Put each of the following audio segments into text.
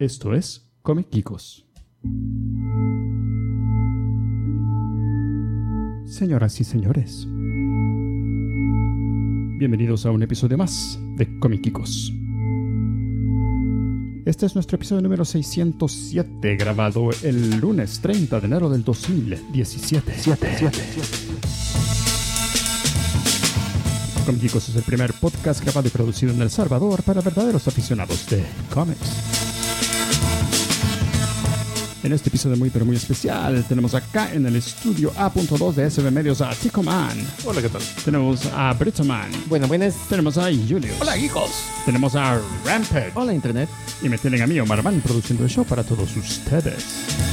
Esto es Comic Geekos. Señoras y señores, bienvenidos a un episodio más de Comic Geekos. Este es nuestro episodio número 607, grabado el lunes 30 de enero del 2017. Comic Geekos es el primer podcast grabado y producido en El Salvador para verdaderos aficionados de cómics. En este episodio muy pero muy especial tenemos acá en el estudio A.2 de SB Medios a Tico Man. Hola, ¿qué tal? Tenemos a Brito Man. Buenas. Tenemos a Julius. Hola, geekos. Tenemos a Rampage. Hola, Internet. Y me tienen a mí, Omar Man, produciendo el show para todos ustedes.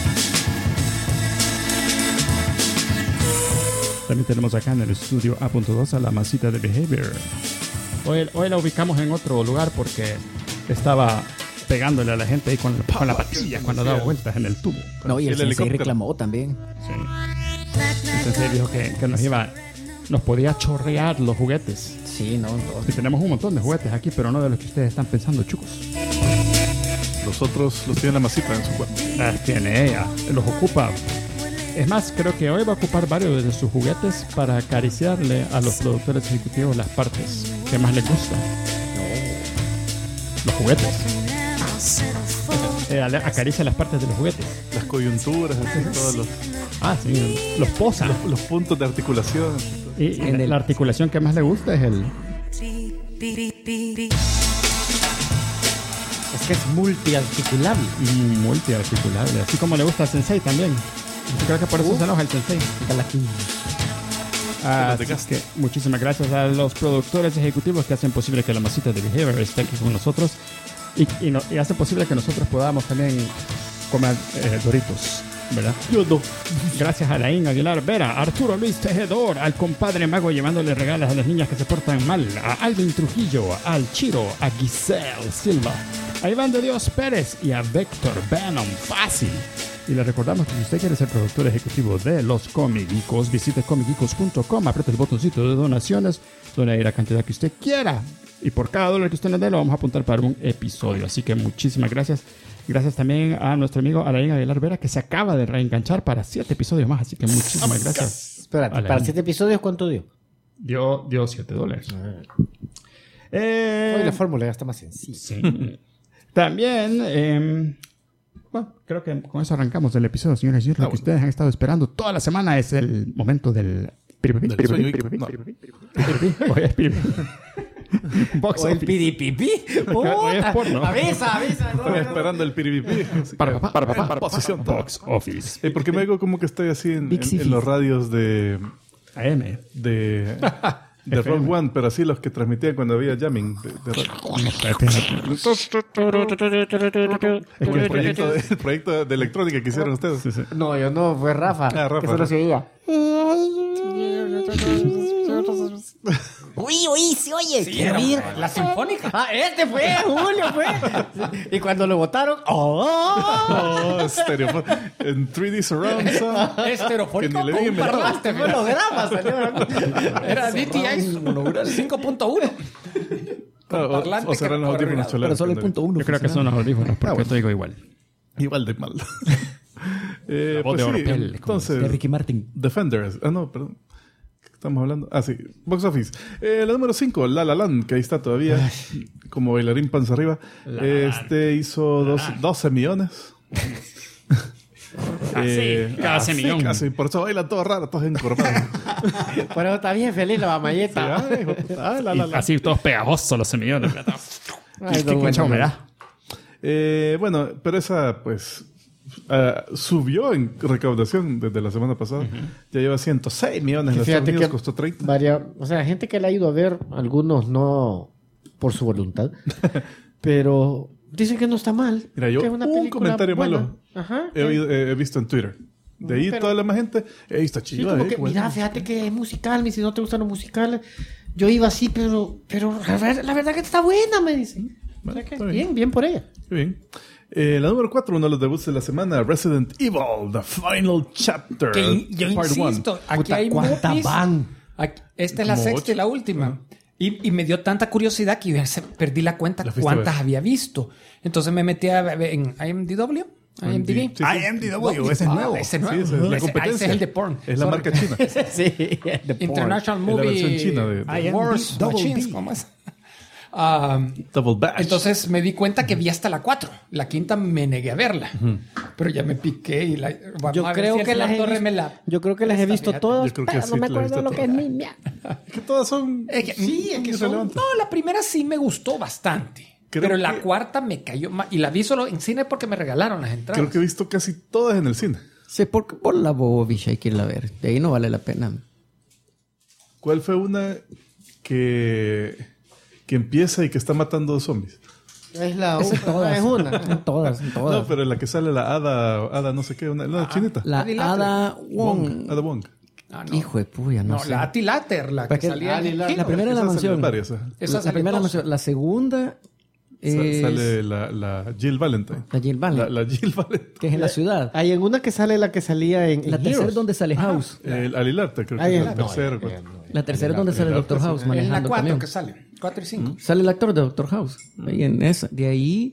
También tenemos acá en el estudio A.2 a la masita de Behavior. Hoy la ubicamos en otro lugar porque estaba pegándole a la gente ahí con la patilla cuando daba vueltas en el tubo. No, y el Sensei reclamó también. Sí. El Sensei dijo que nos podía chorrear los juguetes. Sí, no. Y tenemos un montón de juguetes aquí, pero no de los que ustedes están pensando, chicos. Los otros los tiene la masita en su cuerpo. Las tiene ella, los ocupa. Es más, creo que hoy va a ocupar varios de sus juguetes para acariciarle a los productores ejecutivos las partes que más les gustan. Los juguetes. Acaricia las partes de los juguetes. Las coyunturas, así, todos los... Sí, los posa. Los puntos de articulación. Y la articulación que más le gusta es el... Es que es multiarticulable. Multiarticulable. Así como le gusta al Sensei también. Yo creo que por eso se enoja el Sensei. Así que muchísimas gracias a los productores ejecutivos que hacen posible que la masita de Behavior esté aquí con nosotros y hacen posible que nosotros podamos también comer Doritos, ¿verdad? Yo no. Gracias a Laín Aguilar Vera, a Arturo Luis Tejedor, al compadre Mago llevándole regalos a las niñas que se portan mal, a Alvin Trujillo, al Chiro, a Giselle Silva, a Iván de Dios Pérez y a Vector Venom Fácil. Y le recordamos que si usted quiere ser productor ejecutivo de los Comic Geekos, visite comicgeekos.com, apriete el botoncito de donaciones, done ahí la cantidad que usted quiera. Y por cada dólar que usted nos dé, lo vamos a apuntar para un episodio. Así que muchísimas gracias. Gracias también a nuestro amigo Alain Aguilar Vera, que se acaba de reenganchar para 7 episodios más. Así que muchísimas gracias. Espérate, ¿para 7 episodios cuánto dio? Dio $7. Hoy la fórmula ya está más sencilla. Sí. También... bueno, creo que con eso arrancamos el episodio, señores y señores. Lo que ustedes han estado esperando toda la semana es el momento del... Box o el office. piripipi. Hoy es porno. Avisa. Estoy esperando el piripipi. Para posición. Box office. ¿Por qué me hago como que estoy así en los radios de... AM. De Rogue One, pero así los que transmitían cuando había jamming el proyecto de electrónica que hicieron ustedes. Sí. No, yo no, fue Rafa. Rafa. Que solo se oía. Uy, se oye. Sí, la sinfónica. Fue Julio, fue. Y cuando lo votaron, Estéreo. En 3D Surround Sound. Estereofónico Que ni le con digan un inventado. parlante. fue holograma, salió. Era DTI 5.1. O serán los audífonos cholados. Pero solo el punto 1. Yo creo que son los audífonos, porque te digo igual. Igual de mal. Voz de Oropel, entonces, De Ricky Martin. Defenders. No, perdón. ¿Qué estamos hablando? Sí. Box Office. La número 5, La La Land, que ahí está todavía. Como bailarín panza arriba. Hizo 12 millones. Casi millón. Casi. Por eso baila todo raro, todos encorvados. Pero está bien feliz la mamayeta. Así todos pegajosos los semillones. Ay, Qué mucha humedad. Bueno, pero esa, pues... subió en recaudación desde la semana pasada. Ya lleva 106 millones en Estados Unidos, costó 30. O sea, gente que la ha ido a ver, algunos no por su voluntad, pero dicen que no está mal. Mira, yo que es una un película comentario buena. malo Ajá. he visto en Twitter. De ahí Pero- toda la demás gente, está Sí, chido. como que, mira, fíjate que es musical, me dice, no te gustan los musicales. Yo iba así, pero la verdad que está buena, me dicen. O sea que está bien. bien por ella. Qué bien. La número 4, uno de los debuts de la semana, Resident Evil, The Final Chapter. Que yo Part insisto, aquí Puta, hay ¿cuántas movies. van? Esta es la Como sexta y 8. la última. Y me dio tanta curiosidad que perdí la cuenta La fuiste cuántas a ver. había visto. Entonces me metí en IMDb. IMDb. Sí, sí. IMDb, ese es nuevo. Ese es Sí, nuevo. esa es la Ese competencia. es el de porn. Es la Sorry. marca china. Sí, the porn. International Es la Movie. versión china de IMDb Wars Double Machines, D. ¿cómo es? Double Bash. Entonces me di cuenta que vi hasta la 4. La quinta me negué a verla. Pero ya me piqué y vamos Yo a ver creo si el que las señor he Torre me visto, la... yo creo que las he visto Fíjate. todas, Yo creo que pero sí, no me te las he acuerdo visto lo que es todas. mi mía. que todas son... Sí, es que son... irrelevantes. No, la primera sí me gustó bastante. Creo pero la que- cuarta me cayó mal. Y la vi solo en cine porque me regalaron las entradas. Creo que he visto casi todas en el cine. Sí, por la Bobovich hay que irla a ver. De ahí no vale la pena. ¿Cuál fue una que empieza y que está matando zombies? Es la Esa es todas. es una. En todas. No, pero en la que sale la hada no sé qué, una chinita. La Ada Wong. Ada Wong. Ah, no. Hijo de puya, no No, sé. la Atilater, la ¿Para que qué? salía en La primera es la Esas mansión. salen varias. Esa La sale primera dos. mansión. La segunda es Sale la Jill Valentine. la Jill Valentine, La Jill Valentine. que es en la ciudad. Hay en una que sale la que salía en La tercera Heroes. es donde sale House. El Alilarte, creo que Ahí es es- el no, tercero. La tercera es donde sale Doctor House En la manejando 4 camión. que sale. 4 y 5. Sale el actor de Doctor House. Ahí en esa. De ahí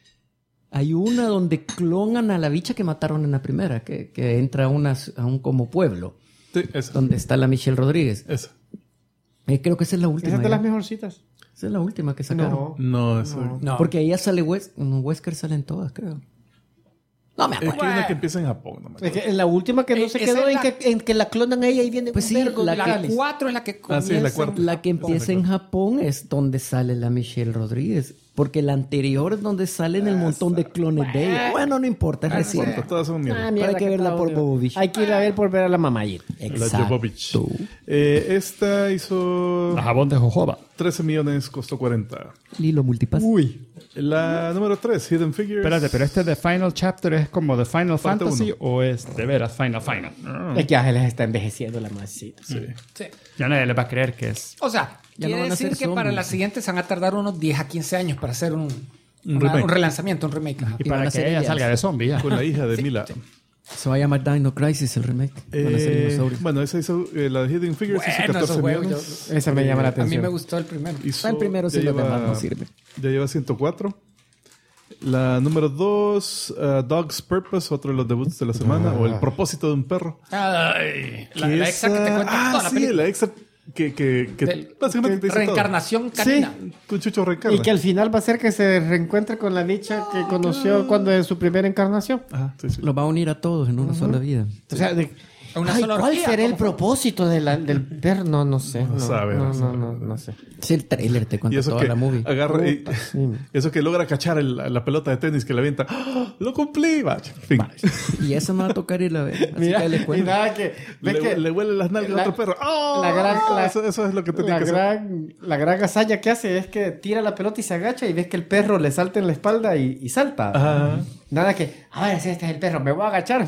hay una donde clonan a la bicha que mataron en la primera, que entra a un como pueblo, Sí, esa. donde está la Michelle Rodríguez. Esa. Creo que esa es la última. Esa es de ya. las mejorcitas. Esa es la última que sacaron. No, esa. No. Porque ahí ya sale Wesker, salen todas, creo. No me Es acuerdo. que hay una que empieza en Japón. No me acuerdo. Es que en la última que no se Esa quedó es en que la clonan a ella y viene Pues un sí, vergo de la La aliens. 4 es la que Ah, sí, es la comienza. cuarta. La que empieza en Japón es donde sale la Michelle Rodríguez. Porque la anterior es donde salen el montón de clones de ella. Bueno, no importa, es reciente. Todas son mierda. Ah, mierda, Hay que verla cada por uno. Bobovich. Hay que ir a ver por ver a la mamayita. La Jovovich. Esta hizo La jabón de jojoba. 13 millones, costó 40. Lilo Multipass. La número 3, Hidden Figures. Espérate, pero este The Final Chapter es como The Final Parte Fantasy uno. o es de veras Final? Es que ya se les está envejeciendo la masita. Sí. Sí. Ya nadie le va a creer que es. O sea, Ya no quiere van a decir ser que para zombies. la siguiente se van a tardar unos 10 a 15 años para hacer un remake. relanzamiento, un remake. Ajá. Y van para a que ser ella ellas. salga de zombie ya. Con la hija de Mila. Se va a llamar Dino Crisis el remake. Van a ser dinosaurios. Bueno, esa hizo, la de Hidden Figures hizo Bueno, 14 esos juegos, millones. Esa me llama la a mí atención. me gustó el primero. Hizo- El primero sí, ya los lleva- demás no sirven. Ya lleva 104. La número 2, Dog's Purpose, otro de los debuts de la semana, o El propósito de un perro. Ay, la Que exa que te esa- cuenta toda la sí, película. la exa que Del- básicamente te dice Reencarnación canina. todo. Un chucho reencarna. Y que al final va a ser que se reencuentre con la dicha que conoció cuando en su primera encarnación. Ajá, sí, sí. Los va a unir a todos en una sola vida. O sea, Una ay, sola ¿cuál orgía, será el ¿cómo fue? propósito del perro? No sé. No sabe, No, no sabe. no sé. Sí, el trailer te Y cuenta eso toda que la movie. agarra y- sí. eso que logra cachar la pelota de tenis que le avienta. ¡Ah! ¡Lo cumplí! Va, fin. Y esa me va a tocar ir a ver. Así Mira, que les y cuento. nada que... ¿Ves que Le huele las nalgas a otro perro. ¡Oh! la gran- eso es lo que te tiene la que hacer. la gran hazaña que hace es que tira la pelota y se agacha y ves que el perro le salta en la espalda y salta. Ajá. Nada que, a ver si este es el perro, me voy a agachar.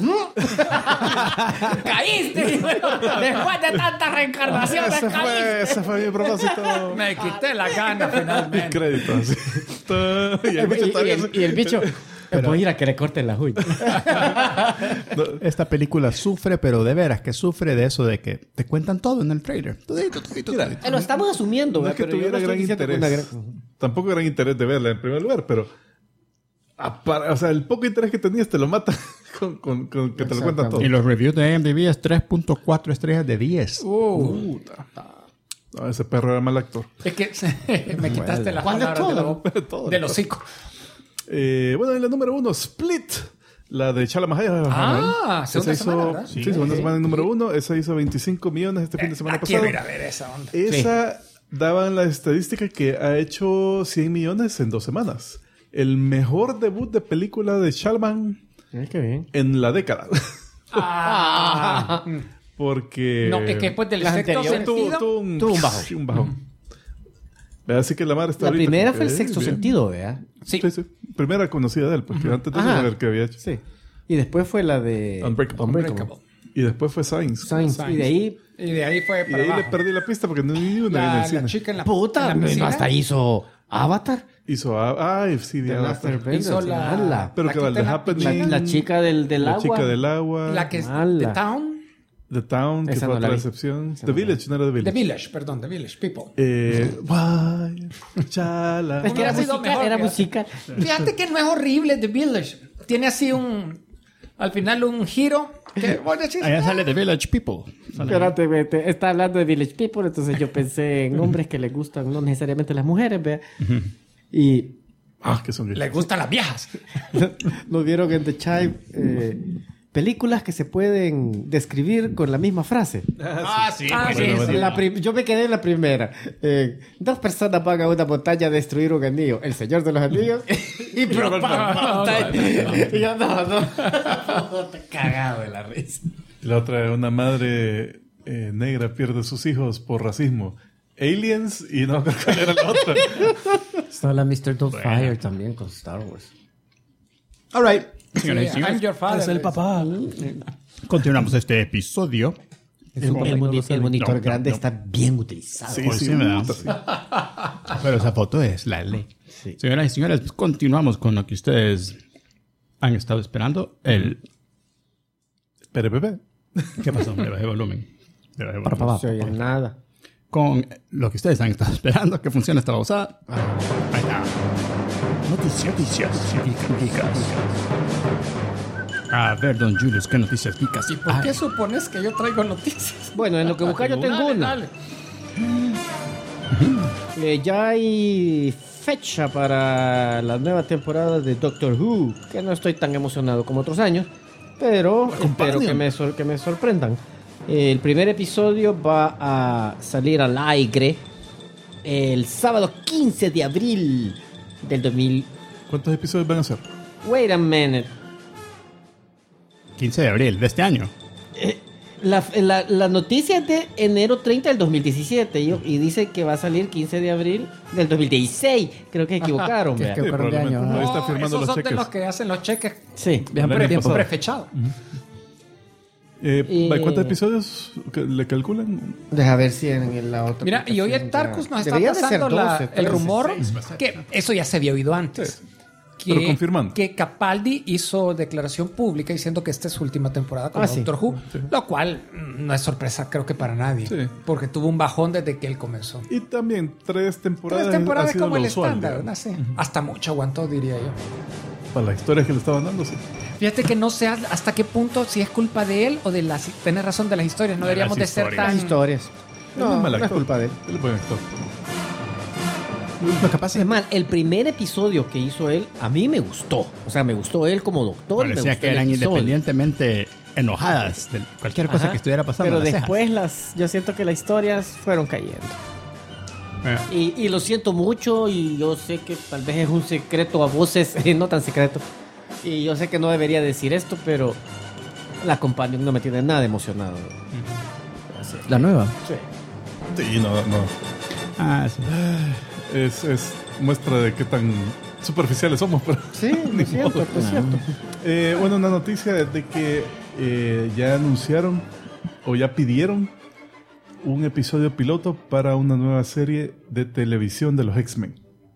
¡Caíste! hijo. Después de tantas reencarnaciones, caíste. Ese fue mi propósito. Me quité la gana finalmente. Créditos. Y el bicho todavía y el bicho, puede ir a que le corten las uñas. Esta película sufre, pero de veras que sufre de eso de que te cuentan todo en el trailer. Todito. Lo estamos asumiendo, No es que pero yo tuviera no estoy gran diciendo que interés. una Tampoco gran interés de verla en primer lugar, pero o sea, el poco interés que tenías te lo mata con que te lo cuentan todo. Y los reviews de IMDb es 3.4 estrellas de 10. No, ese perro era mal actor. Es que me quitaste las ¿Cuál de palabras de la todo? boca. Todo. Del hocico. Bueno, en la número 1, Split. La de Chalamet. Ah, Esa segunda semana, hizo, ¿verdad? sí, segunda semana en número 1. Esa hizo 25 millones este fin de semana pasado. Quiero ir a ver esa onda. Esa daban la estadística que ha hecho 100 millones en 2 semanas. El mejor debut de película de Chalamet Qué bien. en la década. Ah. Porque... No, es que después del Las sexto anteriores sentido. tuvo un bajón. Sí, un bajón. Así que la madre está La ahorita primera como fue que, el sexto bien. sentido, ¿verdad? Sí. Sí, sí. Primera conocida de él, porque antes de eso Ajá. a ver qué había hecho. Sí. Y después fue la de... Unbreakable. Y después fue Science. Science. Y de ahí... Y de ahí fue Y para ahí le abajo. perdí la pista porque no ni una en el La cine. chica en la Puta, en la piscina. hasta hizo Avatar. Hizo... Ay, sí, de The Last Avatar. Hizo Airbender, la- mala. Pero la que que vale, está en la Happening. La chica del La agua. chica del agua. La que es Mala. de Town. The Town, que Esa fue no la otra vi. excepción. Esa The no la Village, no era The The Village. Village, perdón, The Village People. Why, chala. Es que Hubiera era sido musical, mejor, era fíjate. musical. Fíjate que no es horrible The Village. Tiene así al final un giro que vos decís, Allá sale The Village People. Sale- Espérate, vete. Está hablando de Village People, entonces yo pensé en hombres que les gustan, no necesariamente las mujeres, vea. Y Que son gays. les gustan las viejas. nos vieron en The Chive películas que se pueden describir con la misma frase. sí. Ah, sí, bueno, sí. bueno. Yo me quedé en la primera. 2 personas van a una montaña a destruir un anillo. El Señor de los Anillos y propaga. Y yo, no. Cagado de la risa. La otra, una madre negra pierde sus hijos por racismo. Aliens y no, ¿cuál era la otra? Está la Mr. Doubtfire también con Star Wars. All right. Sí, Señoras y señores, I'm your father. es el papá. Continuamos este episodio. El monitor No, grande no. está bien utilizado. Sí, Pues sí, sí, ¿verdad? puta, sí. Pero esa foto es la ley. Señoras y señores, continuamos con lo que ustedes han estado esperando. Pepe. ¿Qué pasó? Le bajé volumen. Le bajé volumen. No se oye nada. Con lo que ustedes han estado esperando, que funcione esta babosada. Ahí está. Noticias geekas. A ver, don Julius, ¿qué noticias geekas? ¿Por qué supones que yo traigo noticias? Bueno, en lo que buscas yo tengo Dale, una. dale. Ya hay fecha para la nueva temporada de Doctor Who, que no estoy tan emocionado como otros años, pero espero que me sorprendan. El primer episodio va a salir al aire el sábado 15 de abril del 2000. ¿Cuántos episodios van a ser? Wait a minute. 15 de abril de este año. La noticia es de enero 30 del 2017 y dice que va a salir 15 de abril del 2016. Creo que se equivocaron. Que vea. fueron de año. probablemente. Ahí está No, firmando esos los son de cheques. los que hacen los cheques. Sí. Vean El año tiempo pasado. prefechado. ¿Cuántos episodios le calculan? Deja ver si en la otra. Mira, y hoy en aplicación Tarkus nos está debería de ser pasando 12, el 13. rumor que eso ya se había oído antes. Pero confirmando. Que Capaldi hizo declaración pública diciendo que esta es su última temporada como Sí. Doctor Who, lo cual no es sorpresa creo que para nadie, Sí. porque tuvo un bajón desde que él comenzó. Y también 3 temporadas. 3 temporadas ha sido como lo el usual, estándar, digamos. ¿no? Sí. Hasta mucho aguantó, diría yo. Para la historia que le estaban dando, sí. Fíjate que no sé hasta qué punto si es culpa de él o de las... Tenés razón, de las historias. No De deberíamos de las ser historias. Las tan... historias. Él es mal no es actor. culpa de él. Él es buen actor. Lo que pasa Es más, el primer episodio que hizo él, a mí me gustó. O sea, me gustó él como doctor. y me parecía gustó que el eran episodio. independientemente enojadas de cualquier cosa Ajá. que estuviera pasando. Pero en las después yo siento que las historias fueron cayendo. cejas. Y lo siento mucho y yo sé que tal vez es un secreto a voces, no tan secreto. Y yo sé que no debería decir esto, pero la Companion no me tiene nada emocionado. Así. La nueva. Sí, no. Ah, sí. Es muestra de qué tan superficiales somos, pero... Sí, lo siento, lo siento. Bueno, una noticia de que ya anunciaron o ya pidieron un episodio piloto para una nueva serie de televisión de los X-Men.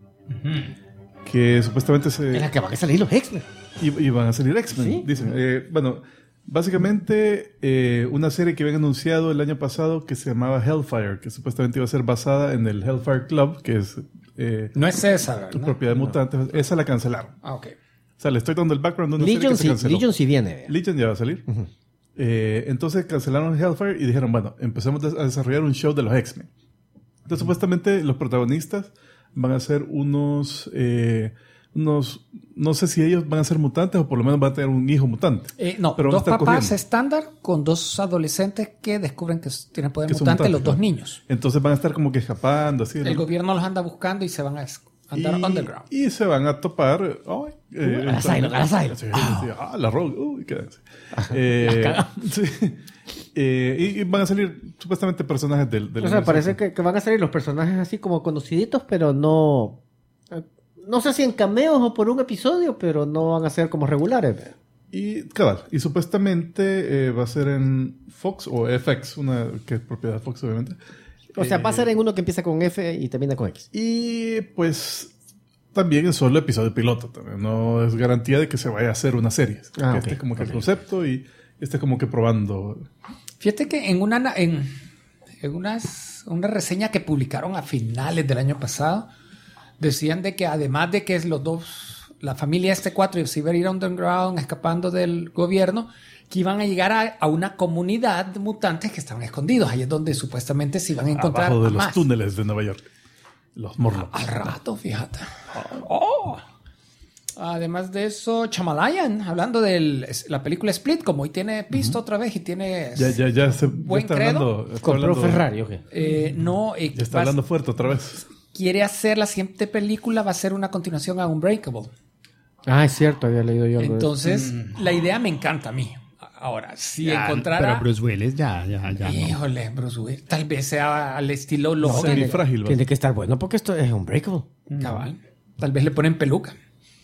Que supuestamente En la que van a salir los X-Men. y van a salir X-Men, Sí. dicen. Bueno, básicamente una serie que habían anunciado el año pasado que se llamaba Hellfire, que supuestamente iba a ser basada en el Hellfire Club, que es No es esa, tu ¿verdad? propiedad de mutantes. Esa la cancelaron. Ah, ok. O sea, le estoy dando el background de una Legion serie que se canceló. Legion sí viene. vea. Legion ya va a salir. Entonces cancelaron Hellfire y dijeron, bueno, empecemos a desarrollar un show de los X-Men. Entonces supuestamente los protagonistas van a ser unos, no sé si ellos van a ser mutantes o por lo menos van a tener un hijo mutante. No, Pero van a dos estar papás corriendo. estándar con dos adolescentes que descubren que tienen poder Que son mutante, mutantes, los dos ¿no? niños. Entonces van a estar como que escapando, así. ¿no? El gobierno los anda buscando y se van a andar underground. Y se van a topar. a las Cylon. Sí, la Rogue. Uy, qué sí. Y van a salir supuestamente personajes del O sea, universo. parece que van a salir los personajes así como conociditos, pero no... No sé si en cameos o por un episodio, pero no van a ser como regulares. vea. Y cabal, y supuestamente va a ser en Fox o FX, una que es propiedad de Fox, obviamente. O sea, va a ser en uno que empieza con F y termina con X. Y pues también es solo episodio piloto, también. No es garantía de que se vaya a hacer una serie. Ah, Este ok. es como que el concepto y este es como que probando. Fíjate que en una reseña que publicaron a finales del año pasado, decían de que además de que es la familia 4 se iba a ir underground escapando del gobierno, que iban a llegar a una comunidad de mutantes que estaban escondidos. Ahí es donde supuestamente se iban a encontrar abajo de a los más. túneles de Nueva York. Los Morlocks. Al rato, fíjate. Oh. Además de eso, Chamalayan, hablando de la película Split, como hoy tiene pista otra vez y tiene Ya buen está credo. hablando. Está ¿Compró hablando, Ferrari o qué? ya está hablando fuerte otra vez. Quiere hacer la siguiente película, va a ser una continuación a Unbreakable. Ah, es cierto, había leído yo algo de eso. Entonces, la idea me encanta a mí. Ahora, si Ya, encontrara... Pero Bruce Willis ya no. Híjole, Bruce Willis. Tal vez sea al estilo No, Logan. frágil. Tiene que estar bueno porque esto es Unbreakable. Cabal. Tal vez le ponen peluca.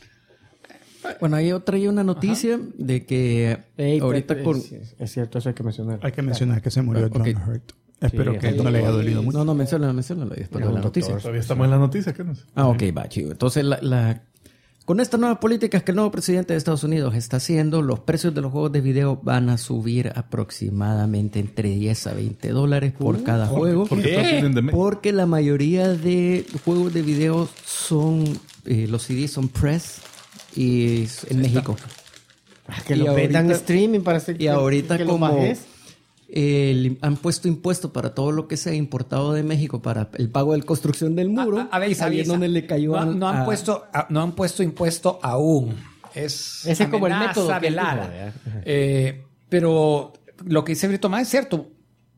Bueno, ahí traía una noticia de que ahorita con... Es cierto, eso hay que mencionar. Hay que mencionar que se murió John Hurt. Espero Sí, que sí. no le haya dolido mucho. No, menciónalo después de la noticia. Todavía estamos en la noticia, ¿qué no sé? Ah, ok, va, chido. Entonces, con estas nuevas políticas que el nuevo presidente de Estados Unidos está haciendo, los precios de los juegos de video van a subir aproximadamente entre 10 a 20 dólares por cada juego. Porque todos tienen de Porque la mayoría de juegos de video son, los CDs son press y es en México. Que Y lo vendan ahorita- streaming para hacer Y ahorita que lo como bajes. han puesto impuesto para todo lo que sea importado de México para el pago de la construcción del muro, A ver, ahí es donde le cayó no han puesto impuesto aún. Ese es como el amenaza método que él velada. dijo, Pero lo que dice Brito más es cierto.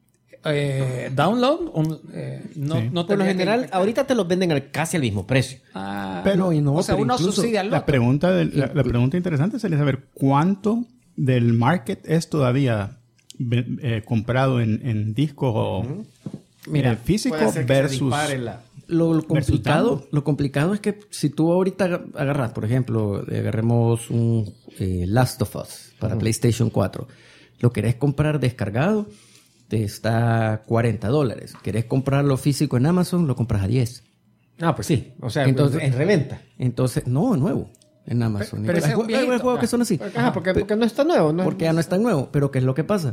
Download no Por lo tendría que general, impactar. ahorita te los venden casi al mismo precio. Pero- o sea, pero uno incluso subsidia al La otro. pregunta interesante sería saber cuánto del market es todavía comprado en disco o físico versus... Lo tanto. complicado es que si tú ahorita agarras, por ejemplo, agarremos un Last of Us para PlayStation 4, lo querés comprar descargado, te está $40. Querés comprarlo físico en Amazon, lo compras a 10. Ah, pues sí. O sea, Entonces- en reventa. Entonces, no, nuevo en Amazon. Pero ese es un hay viejito. juegos que son así. Ajá, porque no está nuevo, ¿no? Porque ya no es tan nuevo. Pero ¿qué es lo que pasa?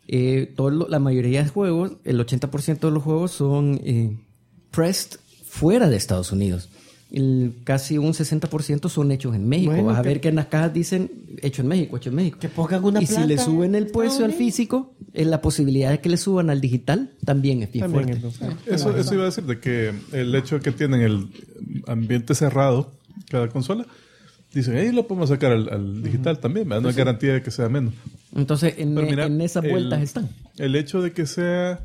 La mayoría de juegos, el 80% de los juegos son pressed fuera de Estados Unidos. Casi un 60% son hechos en México. Bueno, Vas a que- ver que en las cajas dicen hecho en México, hecho en México. Que pongan una y si placa le suben el precio al Estados Unidos. físico, la posibilidad de que le suban al digital también es bien También, fuerte. entonces. Eso iba a decir, de que el hecho de que tienen el ambiente cerrado, cada consola, dicen, ahí lo podemos sacar al digital también, ¿verdad? No hay garantía de que sea menos. Entonces, en esas vueltas están. El hecho de que sea,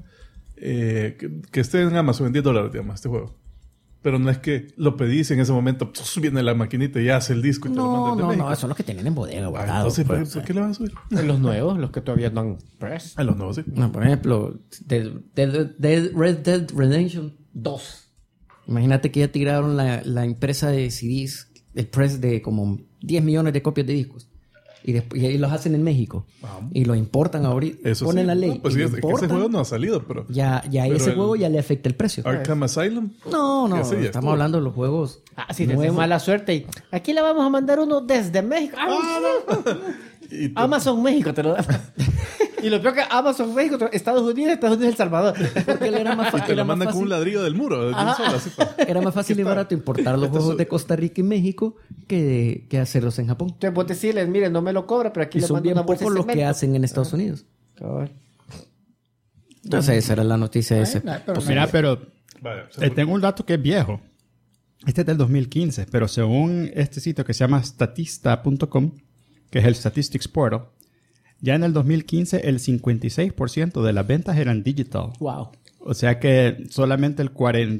que esté en Amazon en $10, digamos, este juego. Pero no es que lo pedís y en ese momento viene la maquinita y hace el disco y te lo No, mandan de no, México. no, son los que tienen en bodega Ah, guardados. entonces, pues. ¿por qué le vas a subir? Los nuevos, los que todavía no han press. A los nuevos, sí. No, por ejemplo, Red Dead Redemption 2. Imagínate que ya tiraron la empresa de CDs, el press de como 10 millones de copias de discos. Y ahí los hacen en México. Y los importan ahorita. Eso ponen sí. la ley. No, pues y sí, lo es que ese importan, juego no ha salido, pero... ya pero ese el juego ya le afecta el precio. Arkham Asylum. No, ya sí, ya estamos estuvo. hablando de los juegos. Ah, sí, desde nuevos. mala suerte. Y aquí le vamos a mandar uno desde México. Y te- Amazon México te lo da. Y lo peor que Amazon México, Estados Unidos, El Salvador. Porque él era más y fácil. te lo mandan con un ladrillo del muro. De un solo, así, Era más fácil y barato importar los juegos de Costa Rica y México que hacerlos en Japón. Entonces vos decirles, miren, no me lo cobra, pero aquí Y le son mando bien una bolsa pocos de los que cemento. hacen en Estados Unidos. Cabal. Entonces esa era la noticia esa. Pues mira, pero Vaya, tengo un dato que es viejo. Este es del 2015, pero según este sitio que se llama statista.com, que es el Statistics Portal, ya en el 2015 el 56% de las ventas eran digital. Wow. O sea que solamente el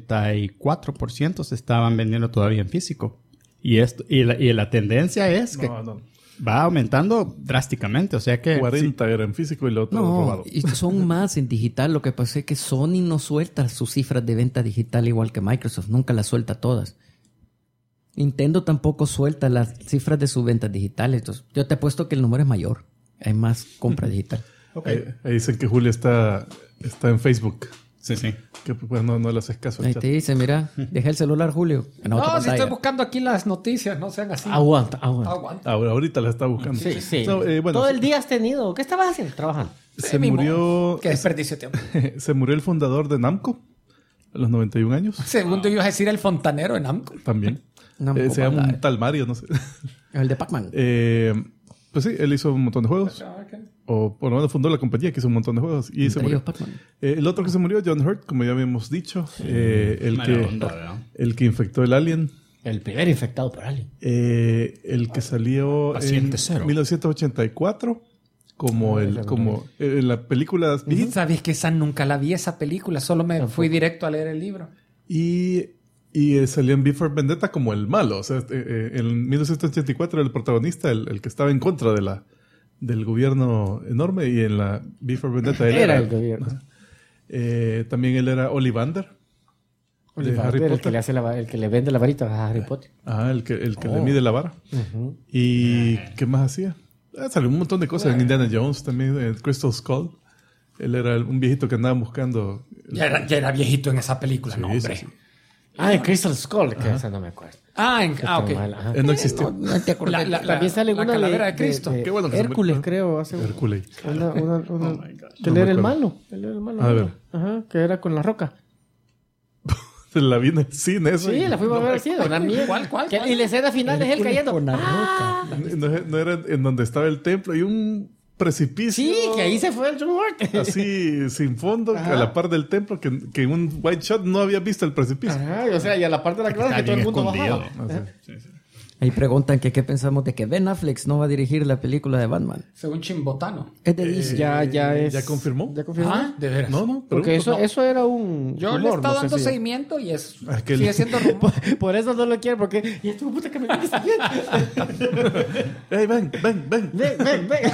44% se estaban vendiendo todavía en físico. Y la tendencia es que no. va aumentando drásticamente. O sea que 40 era en físico y lo otro No, robado. y son más en digital. Lo que pasa es que Sony no suelta sus cifras de venta digital igual que Microsoft. Nunca las suelta todas. Nintendo tampoco suelta las cifras de sus ventas digitales. Entonces, yo te apuesto que el número es mayor. Hay más compra digital. Ahí dicen que Julio está en Facebook. sí, sí. Que pues no le haces caso al Ahí chat. te dice, mira, deja el celular, Julio. En No, otra si pantalla. estoy buscando aquí las noticias, no sean así. Aguanta. Aguanta. Ahorita la está buscando. Sí. No, bueno, Todo el día has tenido. ¿Qué estabas haciendo? Trabajando. Se mi murió... Qué desperdicio de tiempo. Se murió el fundador de Namco a los 91 años. Segundo ibas a decir el fontanero de Namco. También. Namco Se llama Bandai. un tal Mario, no sé. El de Pac-Man. Pues sí, él hizo un montón de juegos. O por lo menos fundó la compañía que hizo un montón de juegos. Y se Entre murió. ellos Pac-Man. El otro que se murió, John Hurt, como ya habíamos dicho. Mala onda, ¿verdad? El que infectó el alien. El primer infectado por alguien. El que salió Paciente en Cero. 1984 como en la película viejita. ¿Sabes que esa nunca la vi, esa película? Solo me fui directo a leer el libro. Y salió en V for Vendetta como el malo. O sea, en 1984 el protagonista, el que estaba en contra del gobierno enorme, y en la V for Vendetta él Era el gobierno. también él era Ollivander. De Harry El que Potter. le hace el que le vende la varita a Harry Potter. El que le mide la vara. ¿Y qué más hacía? Salió un montón de cosas. En Indiana Jones también, en Crystal Skull. Él era un viejito que andaba buscando... Ya era viejito en esa película, no, hombre. sí. En Crystal Skull, que esa no me acuerdo. Ok. Mal, ajá. Él no existió. No te acordás. También sale la una calavera de Cristo. Qué bueno que se Hércules, me- creo. Hace Hércules. una que él me era el acuerdo. malo. Él era el malo. A ver. Ajá, que era con la roca. La vi en el cine eso. Sí, la fuimos a ver así, una mierda. ¿Cuál? Y la escena final es él cayendo. Con la roca. No era en donde estaba el templo y un precipicio. Sí, que ahí se fue el John Hurt. Así, sin fondo, a la par del templo, que en un white shot no había visto el precipicio. Ajá, o sea, y a la parte de la clase que todo el mundo bajaba. Ah, Ahí preguntan que qué pensamos de que Ben Affleck no va a dirigir la película de Batman. Según Chimbotano. Es de DC. Ya es. ¿Ya confirmó? ¿Ya confirmó? Ah, de veras. No, Porque pregunto. eso era un. Yo le he rumor, estado no sé dando si- seguimiento y es que sigue le- siendo rumor. Por eso no lo quiero, porque. Y estuvo puta que me vienes bien. ¡Ey, ven! Ven, ven, ven.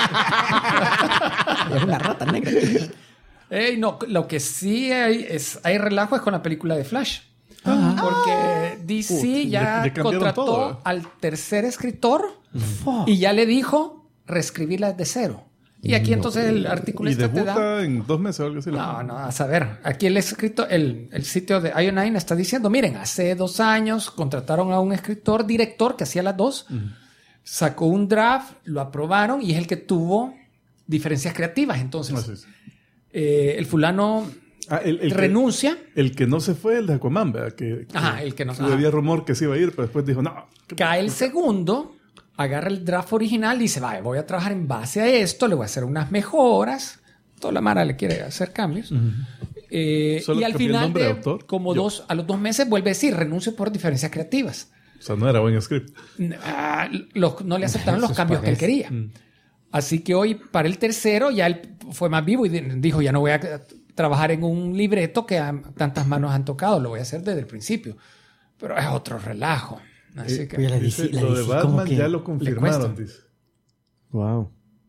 Es una rata negra. Ey, no, lo que sí hay relajo es con la película de Flash. Porque DC ya le cambiaron contrató todo. al tercer escritor y ya le dijo reescribirla desde cero. Y aquí entonces el artículo Y este te da... debuta en 2 meses o algo así. No, a saber. Aquí el escrito, el sitio de IO9 está diciendo, miren, hace 2 años contrataron a un escritor, director que hacía las dos, sacó un draft, lo aprobaron y es el que tuvo diferencias creativas. Entonces, Así es. el fulano renuncia. El que no se fue, el de Aquaman, ¿verdad? El que no se Había rumor que se iba a ir, pero después dijo, no. Cae el segundo, agarra el draft original y dice, vaya, voy a trabajar en base a esto, le voy a hacer unas mejoras. Toda la mara le quiere hacer cambios. Solo Y al cambió el final, nombre de autor. como a los 2 meses, vuelve a decir, renuncio por diferencias creativas. O sea, no era buen script. No le aceptaron los cambios que él quería. Así que hoy, para el tercero, ya él fue más vivo y dijo, ya no voy a trabajar en un libreto que a tantas manos han tocado, lo voy a hacer desde el principio. Pero es otro relajo. Así que... Oye, la Dice, DC, lo de como Batman que ya lo cuesta. confirmaron, dice. Wow.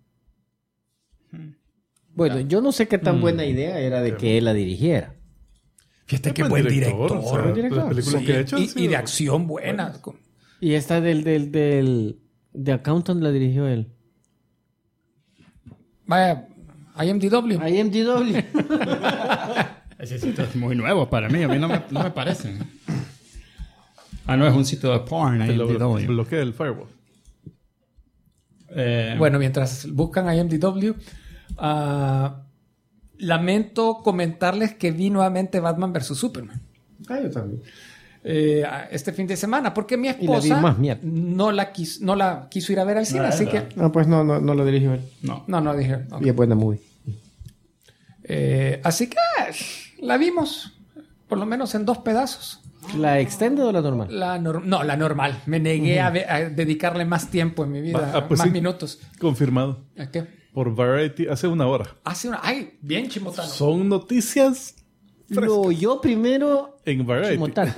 Bueno, yo no sé qué tan buena idea era de que él la dirigiera. Fíjate qué Buen buen director. o sea, Buen director. Las películas Sí, que ha hecho han y sido- de acción buena. Y esta de Accountant la dirigió él. Vaya, IMDb. IMDb. Ese sitio es muy nuevo para mí. A mí no me parece. No, es un sitio de porn. Te Ahí lo en DW. bloquea el firewall. Bueno, mientras buscan IMDb, lamento comentarles que vi nuevamente Batman vs. Superman. Yo también. Este fin de semana, porque mi Y la vi esposa más mierda. no la quiso ir a ver al cine, así que No, pues no lo dirigió él. no dije. ok. Y es buena movie. Así que la vimos, por lo menos en 2 pedazos. ¿La extended o la normal? La normal. Me negué a dedicarle más tiempo en mi vida, pues más sí. minutos. Confirmado. ¿A qué? Por Variety hace 1 hora. Ay, bien chimotano. Son noticias Lo yo primero en Variety. chimotal.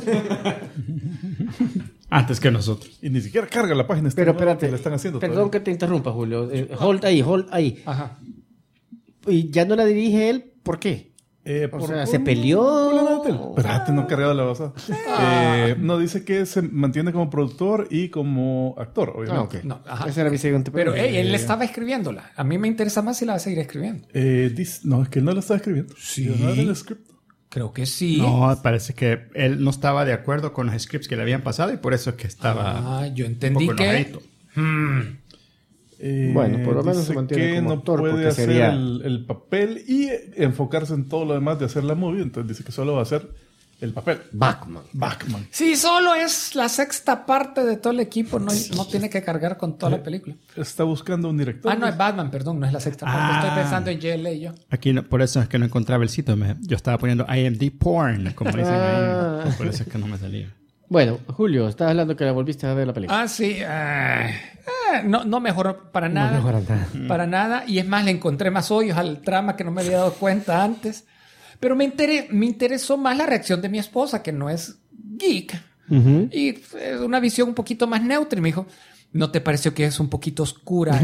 Antes que nosotros. Y ni siquiera carga la página. Pero espérate. Que la están haciendo Perdón todavía. que te interrumpa, Julio. Hold ahí. Ajá. Y ya no la dirige él, ¿por qué? O sea, ¿se peleó? Espérate, no he cargado la basada. No, dice que se mantiene como productor y como actor, obviamente. No, ajá. Esa era mi siguiente Pero pregunta. él estaba escribiéndola. A mí me interesa más si la va a seguir escribiendo. No, es que él no lo estaba escribiendo. Sí. No era el script. Creo que sí. No, parece que él no estaba de acuerdo con los scripts que le habían pasado y por eso es que estaba Yo un entendí poco que... enojadito. Bueno, por lo menos dice se mantiene que como no actor, puede porque hacer sería- el papel y enfocarse en todo lo demás de hacer la movie. Entonces dice que solo va a hacer el papel. Batman. Batman. Sí, solo es la sexta parte de todo el equipo. No tiene que cargar con toda la película. Está buscando un director. No es Batman, perdón. No es la sexta parte. Estoy pensando en JLA yo. Aquí por eso es que no encontraba el sitio. Yo estaba poniendo IMD porn, como dicen ahí. Por eso es que no me salía. Bueno, Julio, estabas hablando que la volviste a ver la película. Ah, sí. No mejoró para nada. No mejora nada. Para nada. Y es más, le encontré más hoyos al trama que no me había dado cuenta antes. Pero me interesó más la reacción de mi esposa, que no es geek. Ujú. Y es una visión un poquito más neutra. Y me dijo, ¿no te pareció que es un poquito oscura?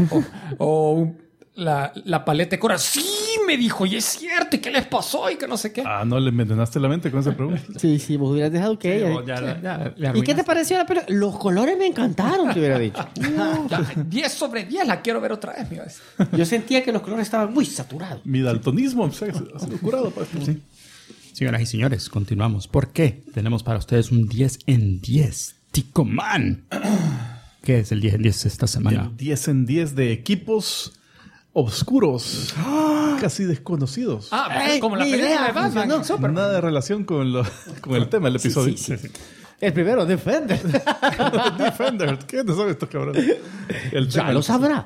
La paleta de color. Sí, me dijo, y es cierto. ¿Y qué les pasó? Y que no sé qué. No le envenenaste la mente con esa pregunta. Sí, vos hubieras dejado que ella... ¿Y qué te pareció la película? Los colores me encantaron, te hubiera dicho. 10 sobre 10, la quiero ver otra vez, me iba a decir. Yo sentía que los colores estaban muy saturados. Mi daltonismo ha sido curado para esto. Sí. Señoras y señores, continuamos. ¿Por qué? Tenemos para ustedes un 10 en 10. Ticoman. ¿Qué es el 10 en 10 esta semana? El 10 en 10 de equipos oscuros, casi desconocidos. Como la mi película idea de Batman. funcionó. Superman. Nada de relación con el tema del episodio. Sí. El primero, Defender. Defender. ¿Qué no saben estos cabrones? Ya lo sabrá.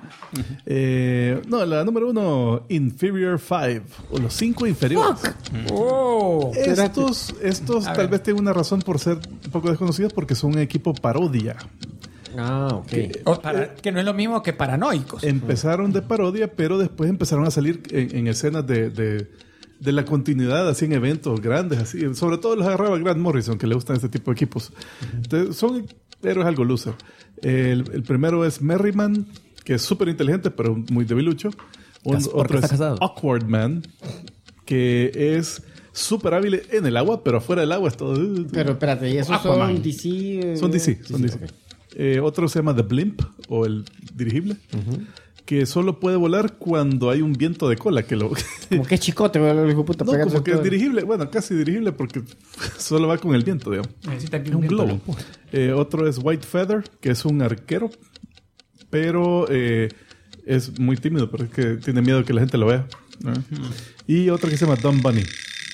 La número 1, Inferior 5, o los 5 inferiores. Oh. Estos A tal ver. vez tienen una razón por ser un poco desconocidos porque son un equipo parodia. Ok. Que no es lo mismo que paranoicos. Empezaron de parodia, pero después empezaron a salir en escenas de la continuidad, así en eventos grandes, así. Sobre todo los agarraba Grant Morrison, que le gustan este tipo de equipos. Entonces, son héroes algo loser. El primero es Merryman, que es súper inteligente, pero muy debilucho. Otro está es casado. Awkward Man, que es súper hábil en el agua, pero afuera del agua es todo... Pero espérate, ¿y esos Aquaman. son DC? Son DC. Ok. Otro se llama The Blimp, o el dirigible, que solo puede volar cuando hay un viento de cola que lo... Como que chicote, el hijo de puta. No, pegándose como que es todo. dirigible, bueno, casi dirigible porque solo va con el viento, digamos. Necesita que Es un globo. Otro es White Feather, que es un arquero, pero es muy tímido, pero es que tiene miedo que la gente lo vea. Y otro que se llama Don Bunny.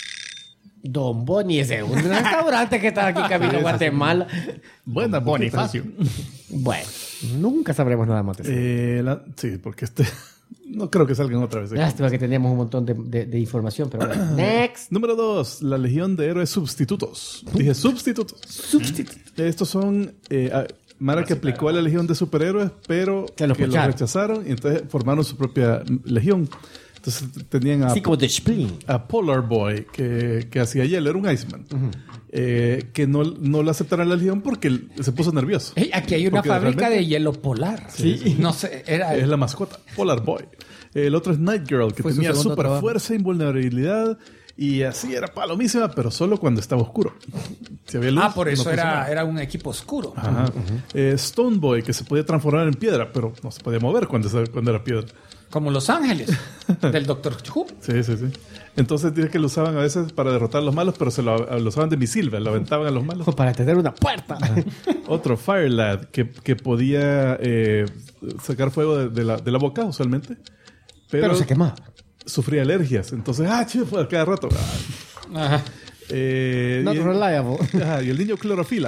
Don Boni es un restaurante que está aquí camino a Guatemala. Buena, Bonifacio. Bueno, nunca sabremos nada más de eso. Sí, porque no creo que salgan otra vez. Lástima que teníamos un montón de información, pero bueno. Next. Número 2, la Legión de Héroes Sustitutos. Dije sustitutos. Estos son Mara que aplicó a la Legión de Superhéroes, pero Que los pocharon. rechazaron y entonces formaron su propia legión. Entonces tenían Así como The Spleen. a Polar Boy, que hacía hielo, era un Iceman. Que no lo aceptaron en la Legión porque se puso nervioso. Aquí hay una Porque fábrica realmente de hielo polar. Sí. No sé, era... Es la mascota, Polar Boy. El otro es Night Girl, que Fue su tenía segundo super trabajo. fuerza, invulnerabilidad. Y así era palomísima, pero solo cuando estaba oscuro. Si había luz, por eso no funcionaba. era un equipo oscuro. Ajá. Stone Boy, que se podía transformar en piedra, pero no se podía mover cuando era piedra. Como Los Ángeles, del Doctor Who. Sí. Entonces dice que lo usaban a veces para derrotar a los malos, pero lo usaban de misil, lo aventaban a los malos. Para tener una puerta. Otro, Fire Lad, que podía sacar fuego de la boca usualmente. Pero se quemaba. Sufría alergias. Entonces, chido, cada rato. Ajá. Not reliable. Y el niño clorofila.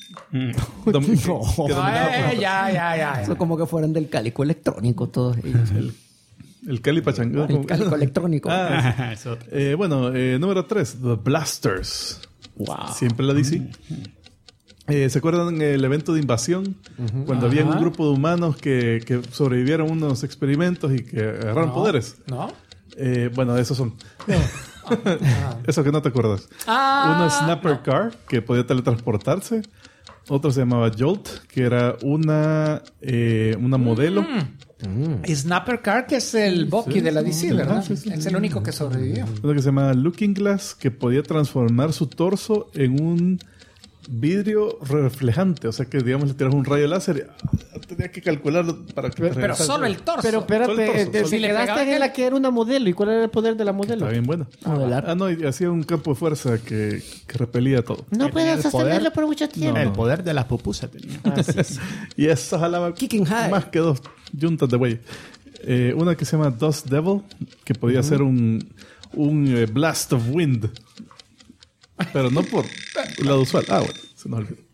Ya. Eso como que fueran del cálico electrónico todos ellos. El Cali Pachangón. El cálico electrónico. Número 3, The Blasters. Wow. Siempre la DC. ¿Se acuerdan el evento de invasión? Cuando había un grupo de humanos que sobrevivieron unos experimentos y que agarraron poderes. ¿No? Esos son. Eso que no te acuerdas. Uno es Snapper Car, que podía teletransportarse. Otro se llamaba Jolt, que era una modelo. Snapper Car, que es el Bucky de la DC, ¿verdad? Es el único que sobrevivió. Uno que se llamaba Looking Glass, que podía transformar su torso en un vidrio reflejante. O sea que, digamos, le tiras un rayo láser. Tenía que calcularlo para que... Pero solo el torso. Pero espérate, Solo el torso, si le quedaste en la que era una modelo. ¿Y cuál era el poder de la modelo? Está bien buena. Modelar. No, y hacía un campo de fuerza que repelía todo. No puedes el poder. sostenerlo por mucho tiempo. El poder de la pupusa tenía. Y eso jalaba Kicking high. más que 2 yuntas de güey. Una que se llama Dust Devil, que podía hacer un blast of wind. Pero no por el lado usual. Bueno, se nos olvidó.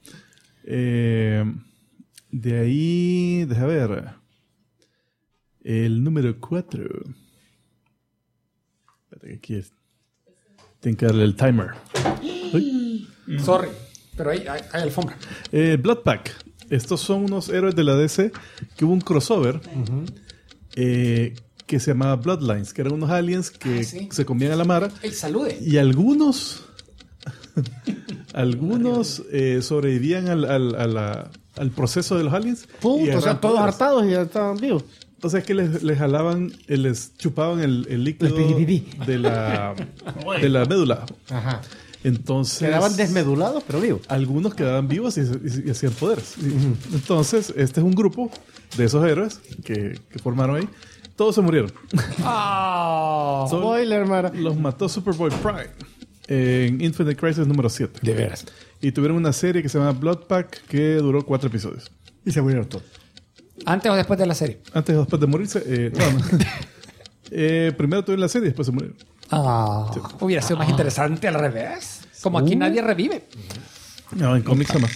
De ahí, deja ver. El número 4. Espérate que aquí es. Tengo que darle el timer. Uy. Sorry, pero hay alfombra. Bloodpack. Estos son unos héroes de la DC que hubo un crossover que se llamaba Bloodlines, que eran unos aliens que sí. se comían a la mara. ¡Ey, salude! Y algunos sobrevivían al proceso de los aliens. Pum, y o sea, agarraban todos poderes. hartados y ya estaban vivos. O sea, es que les jalaban, les chupaban el líquido de la médula. Ajá. Entonces... Quedaban desmedulados, pero vivos. Algunos quedaban vivos y hacían poderes. Entonces, este es un grupo de esos héroes que formaron ahí. Todos se murieron. ¡Ah! Son- Spoiler, Mara. Los mató Superboy Prime en Infinite Crisis número 7. De veras. Y tuvieron una serie que se llama Bloodpack que duró 4 episodios. Y se murieron todos. ¿Antes o después de la serie? Antes o después de morirse, primero tuvieron la serie y después se murieron. Hubiera sido más interesante al revés. Como aquí nadie revive. No, en cómics jamás.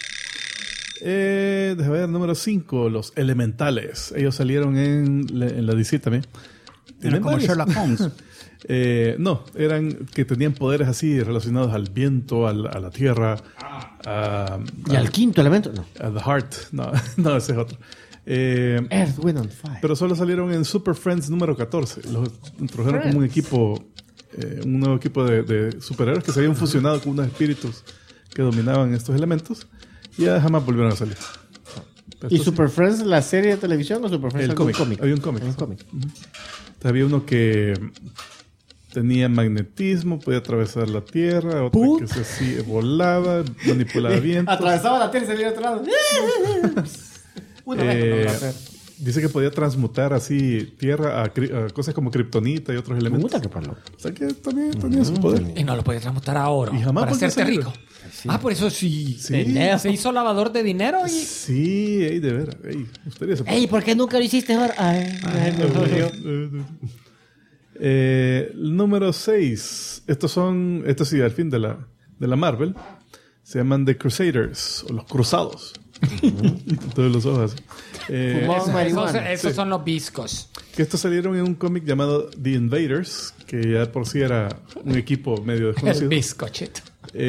Déjame ver, número 5, los Elementales. Ellos salieron en la DC también. Era Tienen como varios. Sherlock Holmes. No, eran que tenían poderes así relacionados al viento, a la tierra, ¿Y al quinto elemento? No. a The Heart. No, ese es otro. Earth, Wind and Fire. Pero solo salieron en Super Friends número 14. Los introdujeron como un equipo, un nuevo equipo de superhéroes que se habían fusionado con unos espíritus que dominaban estos elementos y ya jamás volvieron a salir. Pero ¿Y esto sí, Super Friends, la serie de televisión o Super Friends el algún cómic. Había un cómic. Un cómic. Entonces, había uno que tenía magnetismo, podía atravesar la tierra, otro que se volaba, manipulaba viento. Atravesaba la tierra y salía al otro lado. Una vez lo logró hacer. Dice que podía transmutar así tierra a cosas como kriptonita y otros elementos. Puta que palo. O sea que también tenía su poder. Y no lo podía transmutar a oro. Y jamás para volvió a hacerte salir. rico. Por eso sí. Sí. Se hizo lavador de dinero y... Sí, de veras. Gustaría ser Ey, ¿por qué nunca lo hiciste ahora? número 6. Estos sí, al fin de la Marvel. Se llaman The Crusaders o los Cruzados. Todos los ojos así. Fumaba marihuana. Esos son los viscos. Que estos salieron en un cómic llamado The Invaders, que ya por sí era un equipo medio El desconocido. bizcochito.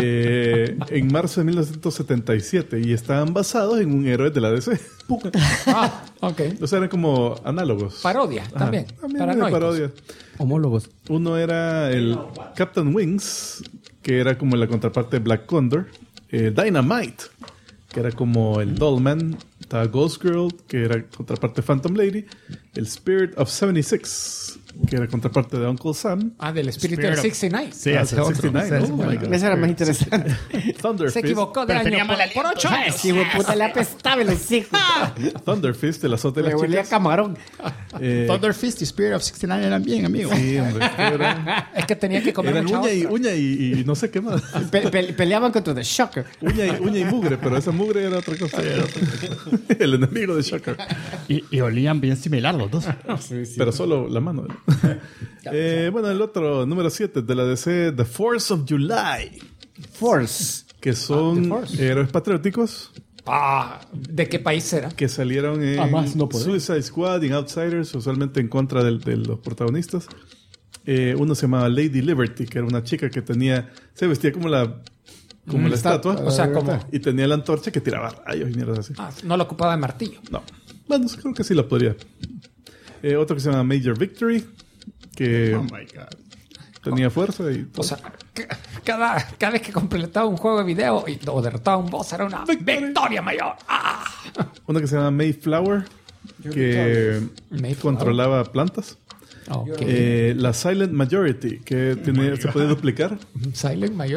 En marzo de 1977 y estaban basados en un héroe de la DC. Ok. O sea, eran como análogos. Parodia también. También Paranoicos. de parodia. Homólogos. Uno era el Captain Wings, que era como la contraparte de Black Condor. Dynamite, que era como el Dollman. Estaba Ghost Girl, que era contraparte de Phantom Lady. El Spirit of 76, que era contraparte de Uncle Sam. Del espíritu del 69. Sí, Ah, ese el otro. 69. Ese Oh my God. Esa era más interesante. Thunder Se Fist. equivocó de Pero tenía año mal por 8 años. Sí, güey, puta, le apestaba el hocico. Thunder Fist, el azote de Le las huelía a chicas. camarón. Thunder Fist y Spirit of 69 eran bien, amigo. Sí, hombre. Es que tenía que comer Eran mucha uña ostra. y no sé qué más. Peleaban contra The Shocker. Uña y mugre, pero esa mugre era otra cosa. El enemigo de Shocker. Y olían bien similar los dos. Pero solo la mano. Bueno, el otro, número 7 de la DC, The Force of July. Force. Que son héroes patrióticos ¿De qué país era? que salieron en más no poder. Suicide Squad y en Outsiders, usualmente en contra de los protagonistas. Uno se llamaba Lady Liberty, que era una chica que se vestía como la estatua. O sea, como... Y tenía la antorcha que tiraba rayos y mierdas así. no lo ocupaba de martillo. No. Bueno, creo que sí la podría. Otro que se llama Major Victory, que Oh my God. tenía fuerza y todo. O sea, cada vez que completaba un juego de video o derrotaba a un boss era una victoria mayor. Uno que se llama Mayflower, que Mayflower. controlaba plantas. Ok. La Silent Majority, que se puede duplicar. Silent mayor.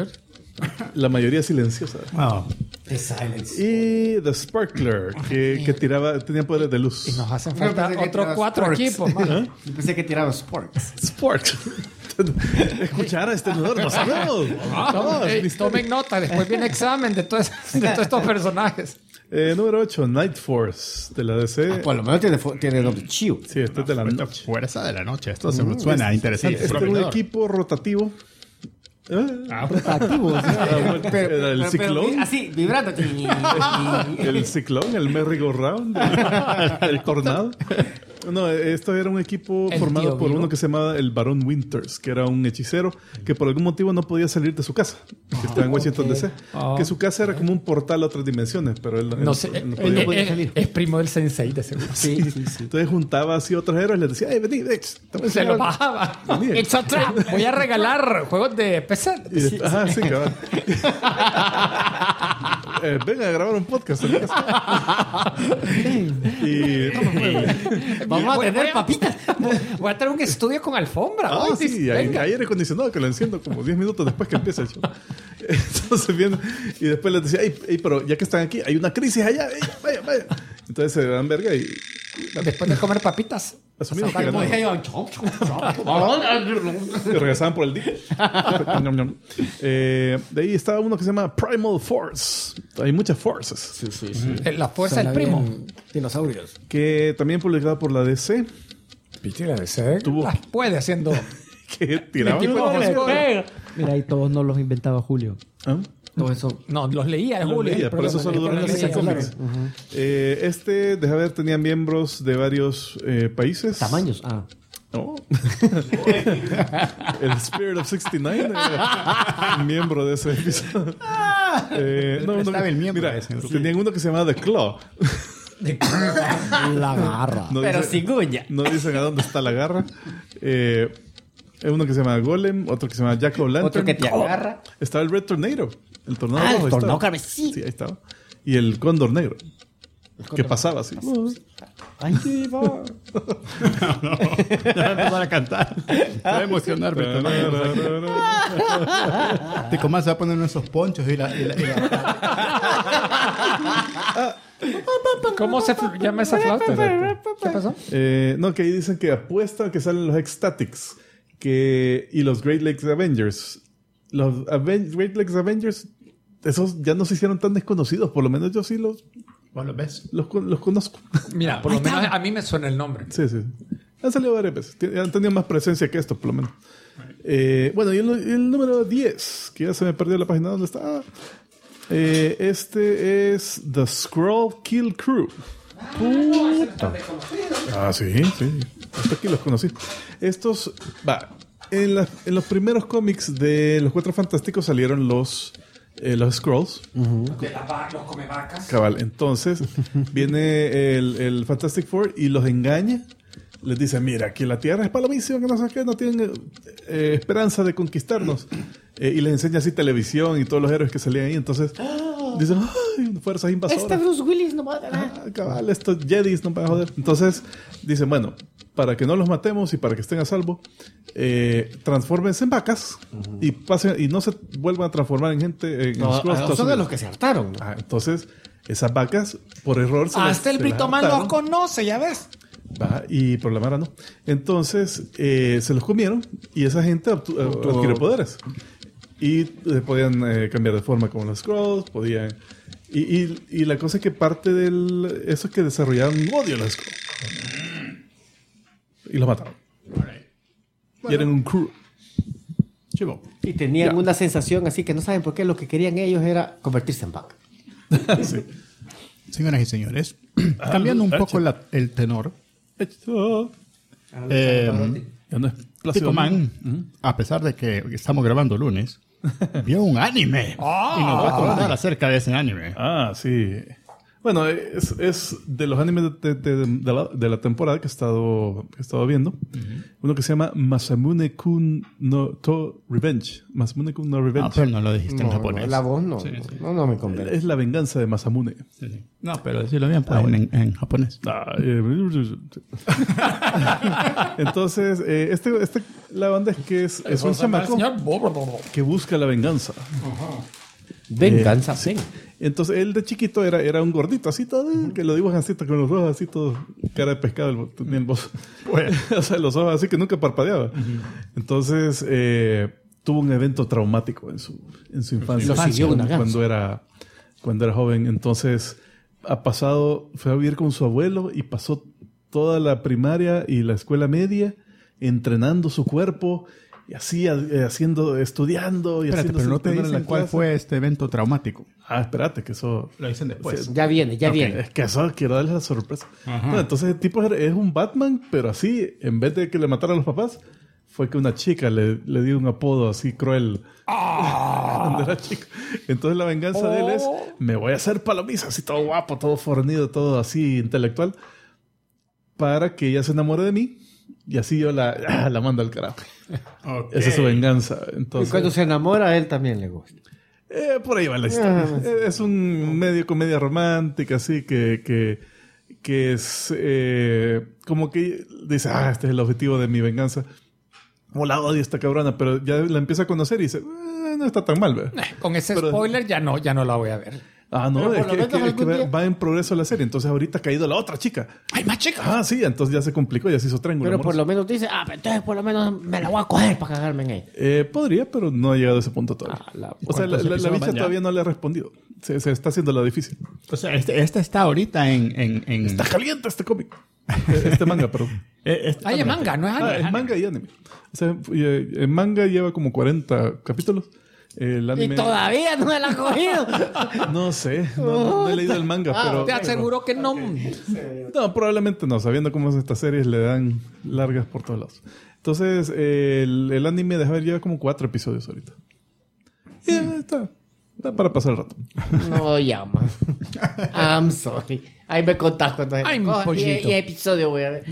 La mayoría silenciosa. Ah, The Silence. Y The Sparkler, que tenía poderes de luz. Y nos hacen falta Yo pensé que otros tiraba 4 sports. equipos, man. Yo pensé que tiraba Sports. Spark. Escuchar a este nudo, no sabemos. Vamos, Ey, misterio. tomen nota, después viene examen de todos estos personajes. Número 8, Night Force, de la DC. Por lo menos tiene doble chivo. Sí, este es de la noche. fuerza de la noche. Esto se suena Sí, interesante. este es un prometedor. equipo rotativo. Rotativo. Era el ciclón. Así, vibrando. El ciclón, el merry-go-round, el tornado. No, esto era un equipo El formado tío por Vivo. uno que se llamaba el Barón Winters, que era un hechicero que por algún motivo no podía salir de su casa, que estaba en Washington DC. Que su casa era como un portal a otras dimensiones, pero él No sé, no podía salir. es primo del sensei, de seguro. Sí. Entonces juntaba así otros héroes, les decía, vení, Dex, te voy a Se lo enseñar". bajaba. Venía. It's a trap. Voy a regalar juegos de PC. Y después- ajá, sí, cabal. Venga a grabar un podcast en mi casa. Y Vamos a tener papitas. Voy a tener un estudio con alfombra. ah, Ay, sí, hay venga. aire acondicionado que lo enciendo como 10 minutos después que empieza el show. Entonces viene y después les decía, ey, pero ya que están aquí, hay una crisis allá, ey, vaya. Entonces se dan verga y Después de comer papitas. asumimos que Como dije ganaron. yo, Y regresaban por el día. De ahí estaba uno que se llama Primal Force. Hay muchas forces. La fuerza del primo. Dinosaurios. Que también publicada por la DC. Pichila de ser. Tuvo- Las puede haciendo. Que tiraban. tipo de Mira, y todos no los inventaba Julio. ¿Ah? Todo eso. No, los leía, Los Julio. leía, el por eso problema. solo El duran problema 15 leía, cómics. Deja ver, tenía miembros de varios países. Tamaños. Ah. No. El Spirit of 69 era un miembro de ese episodio. Estaba el miembro mira, ese, sí. tenían uno que se llamaba The Claw. La garra. No Pero dice- sin uña. No dicen a dónde está la garra. Uno que se llama Golem, otro que se llama Jack O'Lantern. Otro que te agarra. Estaba el Red Tornado. El tornado Ah, rojo el tornado estaba. carmesí. Sí, ahí estaba. Y el Cóndor Negro. Que pasaba así. Ay, sí, va. Ya va a empezar a cantar. Se va a emocionar. Tico más se va a poner esos ponchos y la ¿Cómo se llama esa flauta? ¿Qué pasó? No, que ahí dicen que apuesta que salen los Ecstatics y los Great Lakes Avengers. Los Great Lakes Avengers, esos ya no se hicieron tan desconocidos. Por lo menos yo sí los ves. conozco. Mira, por lo menos a mí me suena el nombre. Sí. Han salido varias veces. Han tenido más presencia que esto, por lo menos. Bueno, y el número 10, que ya se me perdió la página donde está. Este es The Skrull Kill Crew. Ah, sí. Hasta aquí los conocí. Estos, en los primeros cómics de los Cuatro Fantásticos salieron los Skrulls. Los come vacas. Cabal. Entonces viene el Fantastic Four y los engaña. Les dice, mira, que la Tierra es palomísima, que no sé qué, no tienen esperanza de conquistarnos. Y les enseña así televisión y todos los héroes que salían ahí. Entonces dicen, ¡ay, fuerzas invasoras! Este Bruce Willis no va a ganar. Cabal, estos Jedis no van a joder. Entonces dicen, bueno, para que no los matemos y para que estén a salvo, transfórmense en vacas y pasen y no se vuelvan a transformar en gente. En No, Skrulls, son de los que se hartaron. entonces, esas vacas, por error, Hasta el se las Britoman los adaptaron. conoce, ya ves. Y por la Mara no. Entonces se los comieron y esa gente adquirió poderes. Y podían cambiar de forma como los Skrulls, podían. Y la cosa es que parte de eso es que desarrollaron un odio a los Skrulls. Y los mataron. Y eran un crew. Chivo. Y tenían una sensación así que no saben por qué lo que querían ellos era convertirse en vaca. Sí. Señoras y señores, cambiando un poco el tenor, Ya no es Plácido Tico Man, Domingo. a pesar de que estamos grabando lunes, vio un anime y nos va a contar acerca de ese anime. Sí. Bueno, es de los animes de la temporada que he estado viendo. Uno que se llama Masamune-kun no To Revenge. Masamune-kun no Revenge. Ah, pero no lo dijiste en japonés. La voz no. Sí, sí. No me convence. Es la venganza de Masamune. Sí, sí. No, pero decirlo bien, pues, en japonés. Entonces, la banda es que es un chamaco que busca la venganza. Venganza. Sí. Entonces, él de chiquito era un gordito, así todo, que lo dibujan así, con los ojos así, todo, cara de pescado, tenía el voz. O sea, los ojos así que nunca parpadeaba. Entonces, tuvo un evento traumático en su infancia. Lo siguió una cuando era joven. Entonces, fue a vivir con su abuelo y pasó toda la primaria y la escuela media entrenando su cuerpo y así estudiando y Espérate, haciendo. pero no te dicen cuál fue este evento traumático. Espérate, que eso Lo dicen después. Sí. Ya viene. Es que eso quiero darles la sorpresa. No, entonces el tipo es un Batman, pero así, en vez de que le mataran a los papás, fue que una chica le dio un apodo así cruel cuando era chico. Entonces la venganza de él es: me voy a hacer palomiza, así todo guapo, todo fornido, todo así intelectual, para que ella se enamore de mí y así yo la mando al carajo. Okay. Esa es su venganza. Y Entonces, cuando se enamora, a él también le gusta. por ahí va la historia. Es un medio comedia romántica, así que es como que dice: este es el objetivo de mi venganza. O la odio esta cabrona, pero ya la empieza a conocer y dice: no está tan mal, ¿verdad? Con ese spoiler ya no la voy a ver. No, Pero es por lo que menos algún día- va en progreso la serie. Entonces ahorita ha caído la otra chica. ¡Ay, más chica! Sí, entonces ya se complicó, ya se hizo triángulo Pero por amoroso. lo menos dice, pero entonces por lo menos me la voy a coger para cagarme en ella. Podría, pero no ha llegado a ese punto todavía. O sea, la episodios bicha van ya? todavía no le ha respondido. Se está haciendo la difícil. O sea, este está ahorita en... Está caliente este cómic. Este manga, perdón. Es manga, no es anime. Es manga y anime. O sea, en manga lleva como 40 capítulos. El Y anime... todavía no me la ha cogido. No sé, no he leído el manga, pero... Te aseguro que no. No, probablemente no. Sabiendo cómo es esta serie, le dan largas por todos lados. Entonces, el anime de Javier lleva como 4 episodios ahorita. Y está para pasar el rato. No llama. I'm sorry. Ahí me contás cuando Ay, mi pollito. y episodio voy a ver.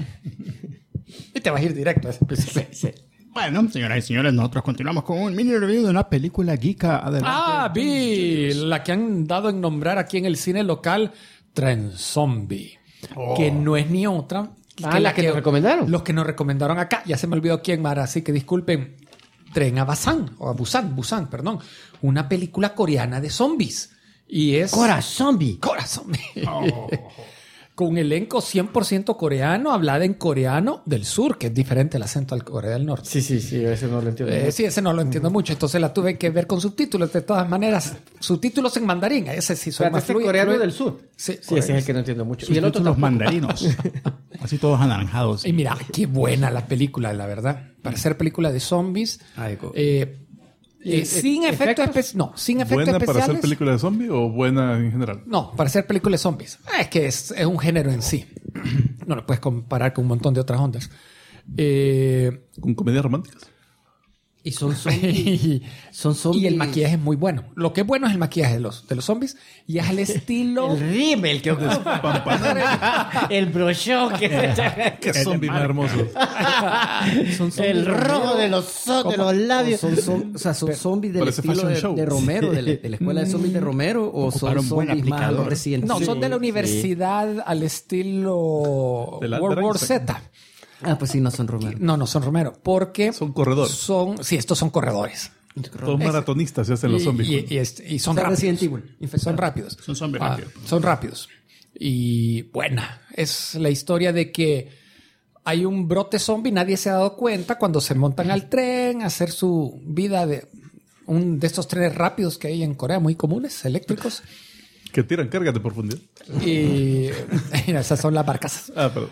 Y te vas a ir directo a ese episodio. Sí. Bueno, señoras y señores, nosotros continuamos con un mini review de una película geeka. Adelante. Vi la que han dado en nombrar aquí en el cine local, Tren Zombie. Que no es ni otra. La que nos recomendaron. Los que nos recomendaron acá. Ya se me olvidó quién, Mara, así que disculpen. Tren a Busan, perdón. Una película coreana de zombies. Y es... Corazón. Con un elenco 100% coreano, hablada en coreano del sur, que es diferente el acento al Corea del Norte. Sí, ese no lo entiendo. Sí, ese no lo entiendo mucho. Entonces la tuve que ver con subtítulos. De todas maneras, subtítulos en mandarín. Ese sí soy más fluido. Coreano del sur. Sí, Sí, ese es el que no entiendo mucho. Y el otro, los tampoco. mandarinos. Así todos anaranjados. Y mira, qué buena la película, la verdad. Para ser película de zombies. Algo. Sin efectos especiales. No, sin efectos ¿Buena para especiales. hacer película de zombie o buena en general? No, para hacer películas de zombies. Es que es un género en sí. No lo puedes comparar con un montón de otras ondas. ¿Con comedias románticas? Y son zombies. Son zombies. Y el maquillaje es muy bueno. Lo que es bueno es el maquillaje de los zombies. Y es al estilo... El rímel que ocupa. El brochón que... ¡Qué zombie más hermoso! Son zombies El rojo de los labios. O son zombies del Parece estilo fashion show. de Romero, de la escuela de zombies de Romero, o son Ocuparon buen zombies más aplicador. recientes. No, son de la universidad al estilo Del World Albert War Einstein. Z. Pues sí, no son Romero. No son Romero. Porque... Son corredores. Sí, estos son corredores. Todos maratonistas se hacen los zombies. Y son O sea, Resident rápidos. Evil. Son rápidos. Son zombies rápidos. Son rápidos. Y buena. Es la historia de que hay un brote zombie, nadie se ha dado cuenta cuando se montan al tren a hacer su vida de un de estos trenes rápidos que hay en Corea, muy comunes, eléctricos. Que tiran cargas de profundidad. Y esas son las barcazas. Perdón.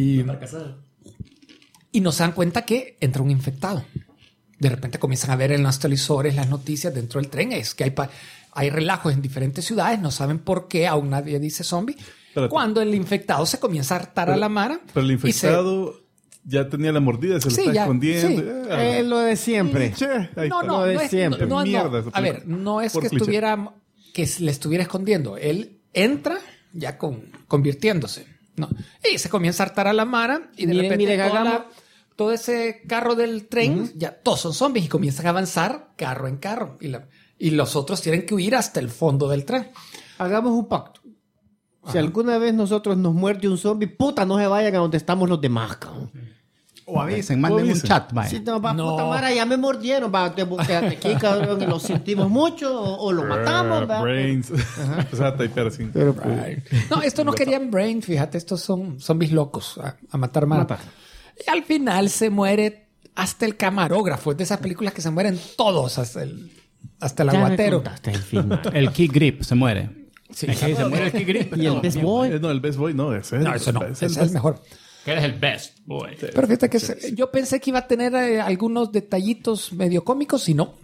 Y no se dan cuenta que entra un infectado. De repente comienzan a ver en los televisores las noticias dentro del tren. Es que hay relajos en diferentes ciudades. No saben por qué. Aún nadie dice zombie. Espérate. Cuando el infectado se comienza a hartar a la mara. Pero el y infectado ya tenía la mordida, se lo Sí, está ya, escondiendo. sí. Lo de siempre. Che, ahí No, está. no, de no es, siempre. no, Mierda no. esa A ver, película. no es Por que cliché. le estuviera escondiendo. Él entra convirtiéndose, ¿no? Y se comienza a hartar a la mara y de repente todo ese carro del tren, ya todos son zombies y comienzan a avanzar carro en carro. Y los otros tienen que huir hasta el fondo del tren. Hagamos un pacto. Si alguna vez nosotros nos muerde un zombie, puta, no se vayan a donde estamos los demás, cabrón. O avisen, manden un chat, vaya. Si no, puta mara, ya me mordieron, va, quédate aquí, cabrón, y lo sentimos mucho, o lo matamos, va. Brains. Exacto, y piercing. Pero, No, estos no querían brain, fíjate, estos son zombies locos a matar mara. Y al final se muere hasta el camarógrafo. Es de esas películas que se mueren todos, hasta el aguatero. El Key Grip se muere. Sí, se muere el Key Grip. ¿Y el Best Boy? No, el Best Boy no, ese No, eso no. Ese es el mejor. Que eres el Best Boy. Pero fíjate que yo pensé que iba a tener algunos detallitos medio cómicos y no.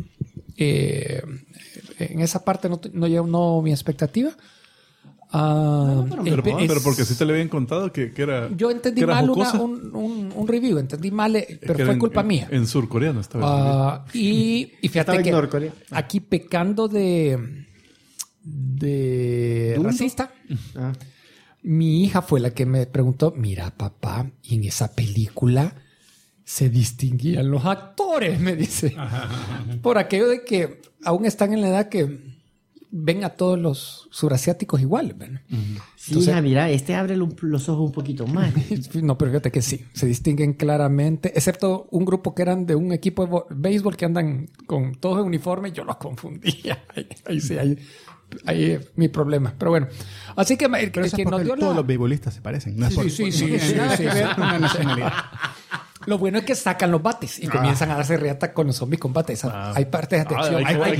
En esa parte no llegó mi expectativa. Pero porque sí te le habían contado que era. Yo entendí que era mal jocosa. un review, entendí mal, pero Que fue era culpa mía. En surcoreano estaba. Y fíjate que aquí pecando de racista, mi hija fue la que me preguntó, mira papá, y en esa película se distinguían los actores, me dice. Por aquello de que aún están en la edad que ven a todos los surasiáticos igual. ¿Verdad? Sí, entonces, mira, abre los ojos un poquito más. No, pero fíjate que sí, se distinguen claramente, excepto un grupo que eran de un equipo de béisbol que andan con todos en uniforme, yo los confundía. Ahí sí, ahí mi problema. Pero bueno, así que, pero eso que es nos dio todos los beisbolistas se parecen. No sí. Nada que ver con la nacionalidad. Lo bueno es que sacan los bates y comienzan a darse reata con los zombies combate. Hay partes de acción. Hay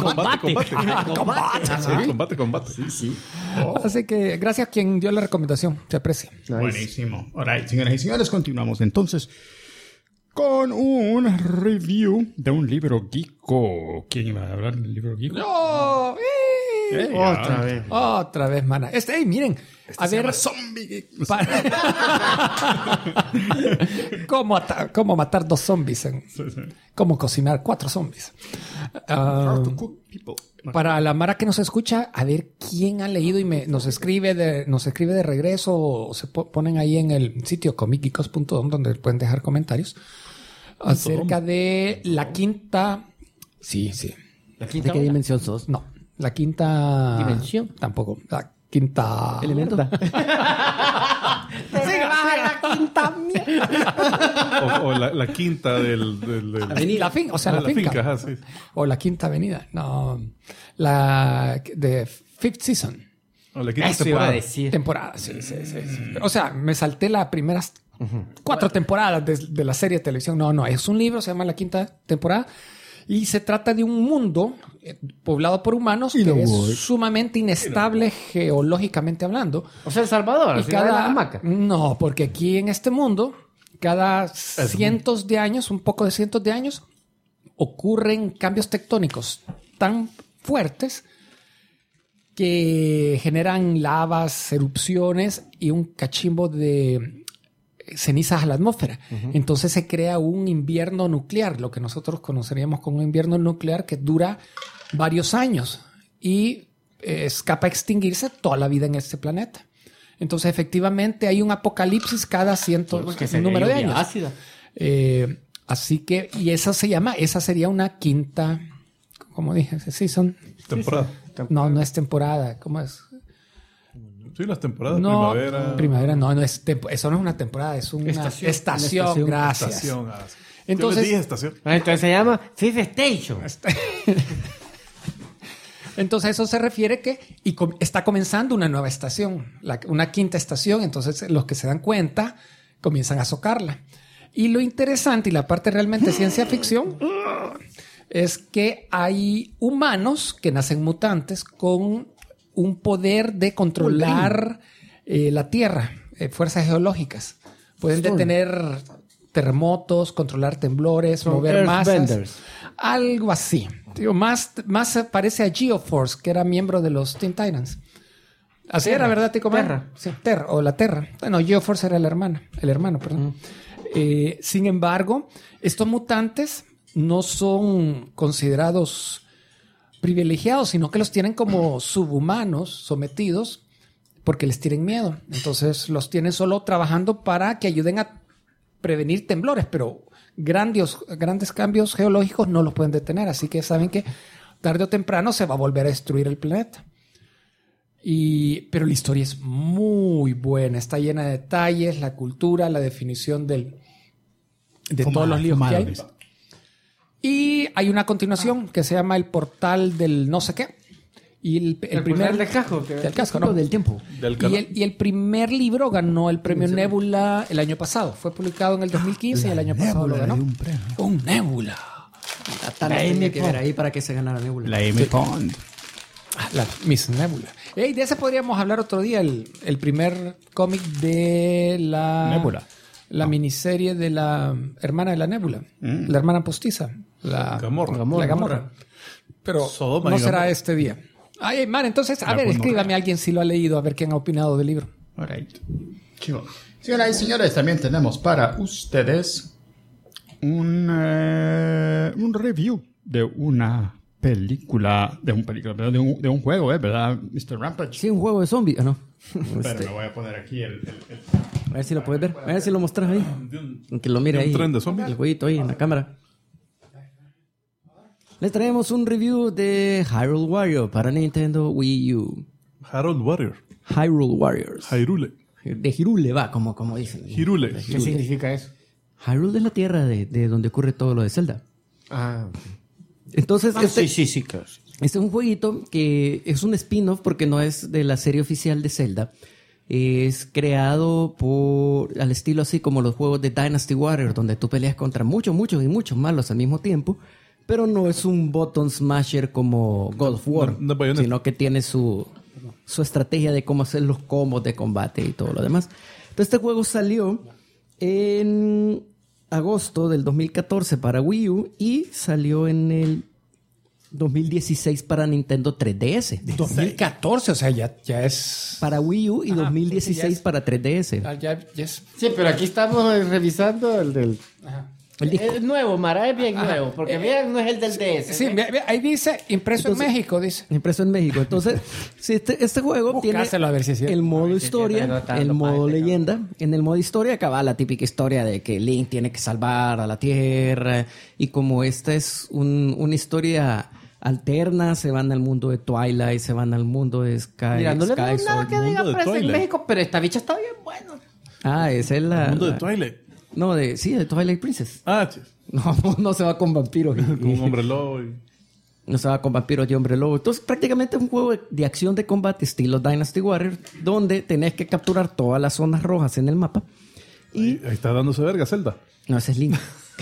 combate. Sí. Así que gracias a quien dio la recomendación. Se aprecia. Nice. Buenísimo. Alright, señoras y señores, continuamos entonces con un review de un libro geeko. ¿Quién iba a hablar del libro geeko? ¡No! Otra vez, mana. Miren. A ver, zombie. ¿Cómo matar 2 zombies? ¿Cómo cocinar 4 zombies? Para la mara que nos escucha, a ver quién ha leído y nos escribe de regreso o se ponen ahí en el sitio comicgeekos.com donde pueden dejar comentarios acerca de la quinta. Sí. ¿La quinta? ¿De qué dimensión sos? No, la quinta dimensión. Tampoco. La quinta elemento. la quinta o la quinta del la finca. Ajá, sí. O la quinta avenida. No, la de Fifth Season. O la quinta Eso iba a decir. Temporada, sí. O sea, me salté las primeras 4 temporadas de la serie de televisión. No, es un libro, se llama La Quinta Temporada. Y se trata de un mundo poblado por humanos que es sumamente inestable geológicamente hablando. O sea, El Salvador, y la hamaca. No, porque aquí en este mundo, cada cientos de años, un poco de cientos de años, ocurren cambios tectónicos tan fuertes que generan lavas, erupciones y un cachimbo de cenizas a la atmósfera. Entonces se crea un invierno nuclear, lo que nosotros conoceríamos como un invierno nuclear que dura varios años y es capaz de extinguirse toda la vida en este planeta. Entonces efectivamente hay un apocalipsis cada número de años. Ácida. Así que, y esa sería una quinta, como dije, season. Temporada. No es temporada, ¿cómo es? Sí, las temporadas. No, primavera no es eso no es una temporada, es una estación. Gracias. Estación. Entonces, yo les dije estación. Entonces se llama Fifth Station. Entonces eso se refiere que está comenzando una nueva estación, una quinta estación. Entonces los que se dan cuenta comienzan a socarla. Y lo interesante y la parte realmente ciencia ficción es que hay humanos que nacen mutantes con un poder de controlar la Tierra, fuerzas geológicas. Pueden detener terremotos, controlar temblores, mover masas. Algo así. Digo, más parece a Geoforce, que era miembro de los Teen Titans. Así era, ¿verdad, Tico? Terra. Sí, Terra, o la Terra. No, Geoforce era el hermano, perdón. Sin embargo, estos mutantes no son considerados privilegiados, sino que los tienen como subhumanos, sometidos, porque les tienen miedo. Entonces los tienen solo trabajando para que ayuden a prevenir temblores, pero grandes cambios geológicos no los pueden detener. Así que saben que tarde o temprano se va a volver a destruir el planeta. Pero la historia es muy buena, está llena de detalles, la cultura, la definición de todos los líos que hay. Y hay una continuación que se llama El Portal del no sé qué. Y el primer del casco, del casco, ¿no? Del tiempo. Y el primer libro ganó el premio Nebula el año pasado. Fue publicado en el 2015 y el año pasado lo ganó. Un Nebula. La tenía que ver ahí para que se ganara Nebula. La Amy Pond. La Miss Nebula. De ese podríamos hablar otro día. El primer cómic de la Nebula. La miniserie de la hermana de la Nebula. La hermana postiza. La Gamorra. Pero Sodoma no y será Gomorra. este día. Ay, man, entonces, a ver, escríbame a alguien si lo ha leído, a ver quién ha opinado del libro. All right. Chivo. Señoras y señores, también tenemos para ustedes un review de una película, de un juego, ¿verdad, Mr. Rampage? Sí, un juego de zombies. No. Pero me voy a poner aquí el... A ver si lo puedes ver. A ver si lo mostras ahí. Que lo mire ¿De un ahí. tren de zombies? El jueguito ahí en la cámara. Les traemos un review de Hyrule Warriors para Nintendo Wii U. Harold Warrior. Hyrule Warriors. Hyrule. De Hyrule va, como dicen. Hyrule. ¿Qué significa eso? Hyrule es la tierra de donde ocurre todo lo de Zelda. Ah, Entonces, sí, claro. este es un jueguito que es un spin-off porque no es de la serie oficial de Zelda. Es creado al estilo así como los juegos de Dynasty Warriors, donde tú peleas contra muchos y muchos malos al mismo tiempo. Pero no es un button smasher como God of War, No, Bayonetta. sino que tiene su estrategia de cómo hacer los combos de combate y todo lo demás. Entonces, este juego salió en agosto del 2014 para Wii U y salió en el 2016 para Nintendo 3DS. 2014, o sea, ya es... Para Wii U y Ajá, 2016 sí, ya es- para 3DS. Ya es... Sí, pero aquí estamos revisando el del... Ajá. El disco. Es nuevo, Mara, es bien nuevo. Porque bien no es el del DS. Sí, ve, ahí dice impreso Entonces- en México, dice. Impreso en México. Entonces, sí, este juego tiene Buscárselo a ver si es cierto. el modo pero historia, no está el dando modo paja, leyenda. En el modo historia acaba la típica historia de que Link tiene que salvar a la Tierra. Y como esta es una historia alterna, se van al mundo de Twilight, se van al mundo de Sky. Mira, no le veo Sky nada Sword. que diga mundo de presa en Twilight. México, pero esta bicha está bien buena. Ah, esa es la... El mundo de la- Twilight. No, de Twilight Princess. Ah, chis. No se va con vampiros. Como un hombre lobo. No se va con vampiros y hombre lobo. Entonces, prácticamente es un juego de acción de combate estilo Dynasty Warriors, donde tenés que capturar todas las zonas rojas en el mapa. Y Ahí está dándose verga Zelda. no, ese es Link.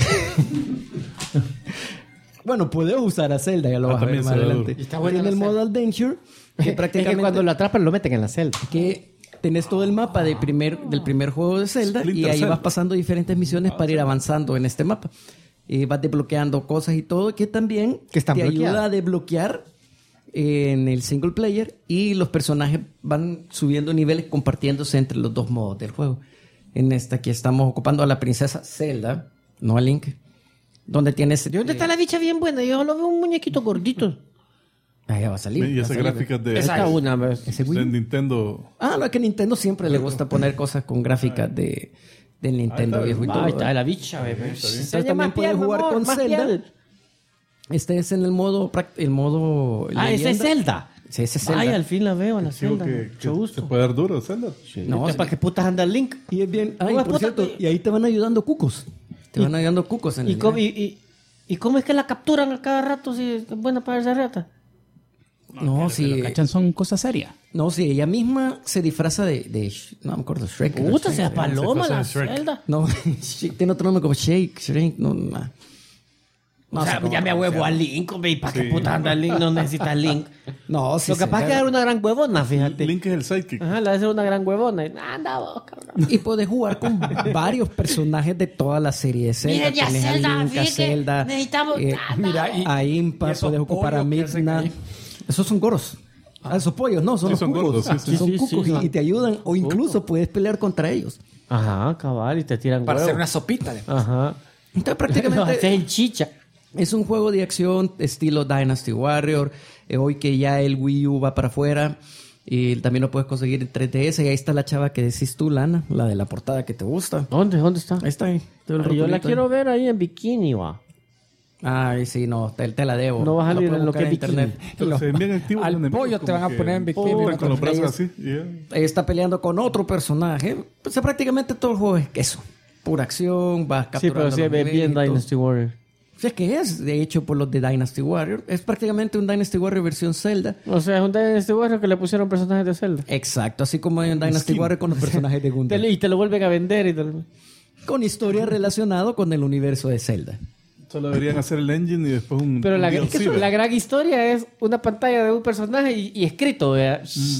Bueno, puedes usar a Zelda, ya lo vas a ver también más se ve adelante. duro. Y está buena en la el Zelda. modo Adventure, que Es que prácticamente cuando lo atrapan lo meten en la celda. que tenés todo el mapa del primer juego de Zelda y Splinter ahí Cell. vas pasando diferentes misiones para ir avanzando en este mapa. Y vas desbloqueando cosas y todo que también Que están te bloqueadas. ayuda a desbloquear en el single player y los personajes van subiendo niveles compartiéndose entre los dos modos del juego. En esta aquí estamos ocupando a la princesa Zelda, no a Link, donde tienes... ¿De dónde está la bicha bien buena? Yo lo veo un muñequito gordito. Ah, ya va a salir. Y va a esas salir. gráficas de, Esta una vez. Ese Wii. de Nintendo. Ah, no, es que Nintendo siempre le gusta poner cosas con gráficas del Nintendo Ahí está. viejo y todo. Ahí está la bicha, bebé. Entonces también puedes jugar con Zelda. Este es en el modo... Ah, ese es leyenda. Zelda. Sí, ese es Zelda. Ay, al fin la veo, la Digo Zelda. que Mucho gusto. se puede dar duro Zelda. No, ¿Para qué putas anda el Link? Y es bien... Ay, ¿Cómo es por puta cierto, que- y ahí te van ayudando cucos. Te van ayudando cucos en ¿Y el cómo, nivel. y cómo es que la capturan a cada rato si es buena para esa rata? No, sí. ¿Cachan? Son cosas serias. No, sí, ella misma se disfraza de no me acuerdo, Shrek. Puta, Shrek, sea paloma se la pasa de Shrek. Zelda. No, tiene otro nombre como Shrek, no. No, O sea, no, ya me no, huevo o sea, a Link, hombre. ¿Y para qué putas anda el Link? No necesita Link. No, sí. Lo capaz sí, que era una gran huevona, fíjate. Link es el sidekick. Ajá, la hace una gran huevona. Anda vos, cabrón. Y puedes jugar con varios personajes de toda la serie de Zelda. Mira, ya Tenés a Zelda, Link, a fíjate, Zelda, necesitamos- Mira, a Impa, y esos puedes ocupar a pollos que hacen Midna. ahí. Esos son goros. Esos pollos, no, son Sí, los son cucos. gordos, sí, sí. Son Sí, cucos sí, y te ayudan o incluso puedes pelear contra ellos. Ajá, cabal, y te tiran Para huevo. hacer una sopita. Ajá. Entonces Lo prácticamente haces en chicha. es un juego de acción estilo Dynasty Warrior. Hoy que ya el Wii U va para afuera, Y también lo puedes conseguir en 3DS. Y ahí está la chava que decís tú, Lana, la de la portada que te gusta. ¿Dónde está? Ahí está. Ahí. Yo la quiero ver ahí en bikini, va. Ay, sí, no, te la debo. No vas a La salir puedes en lo buscar que es internet. Pero se ven bien activos Al los enemigos, pollo te como van a que poner en bikini. están con los brazos así. Está peleando con otro personaje. Pues prácticamente todo el juego es eso. Pura acción, vas Sí, capturando pero sí los ve bien nivelitos. Dynasty Warrior. Sí, es que es, de hecho, por los de Dynasty Warrior. Es prácticamente un Dynasty Warrior versión Zelda. O sea, es un Dynasty Warrior que le pusieron personajes de Zelda. Exacto, así como hay un Dynasty Warrior con los personajes de Gundam. Y te lo vuelven a vender y tal. Con historia relacionada con el universo de Zelda. Solo deberían hacer el engine y después un Pero la DLC, ¿verdad? gran historia es una pantalla de un personaje y escrito, ¿verdad?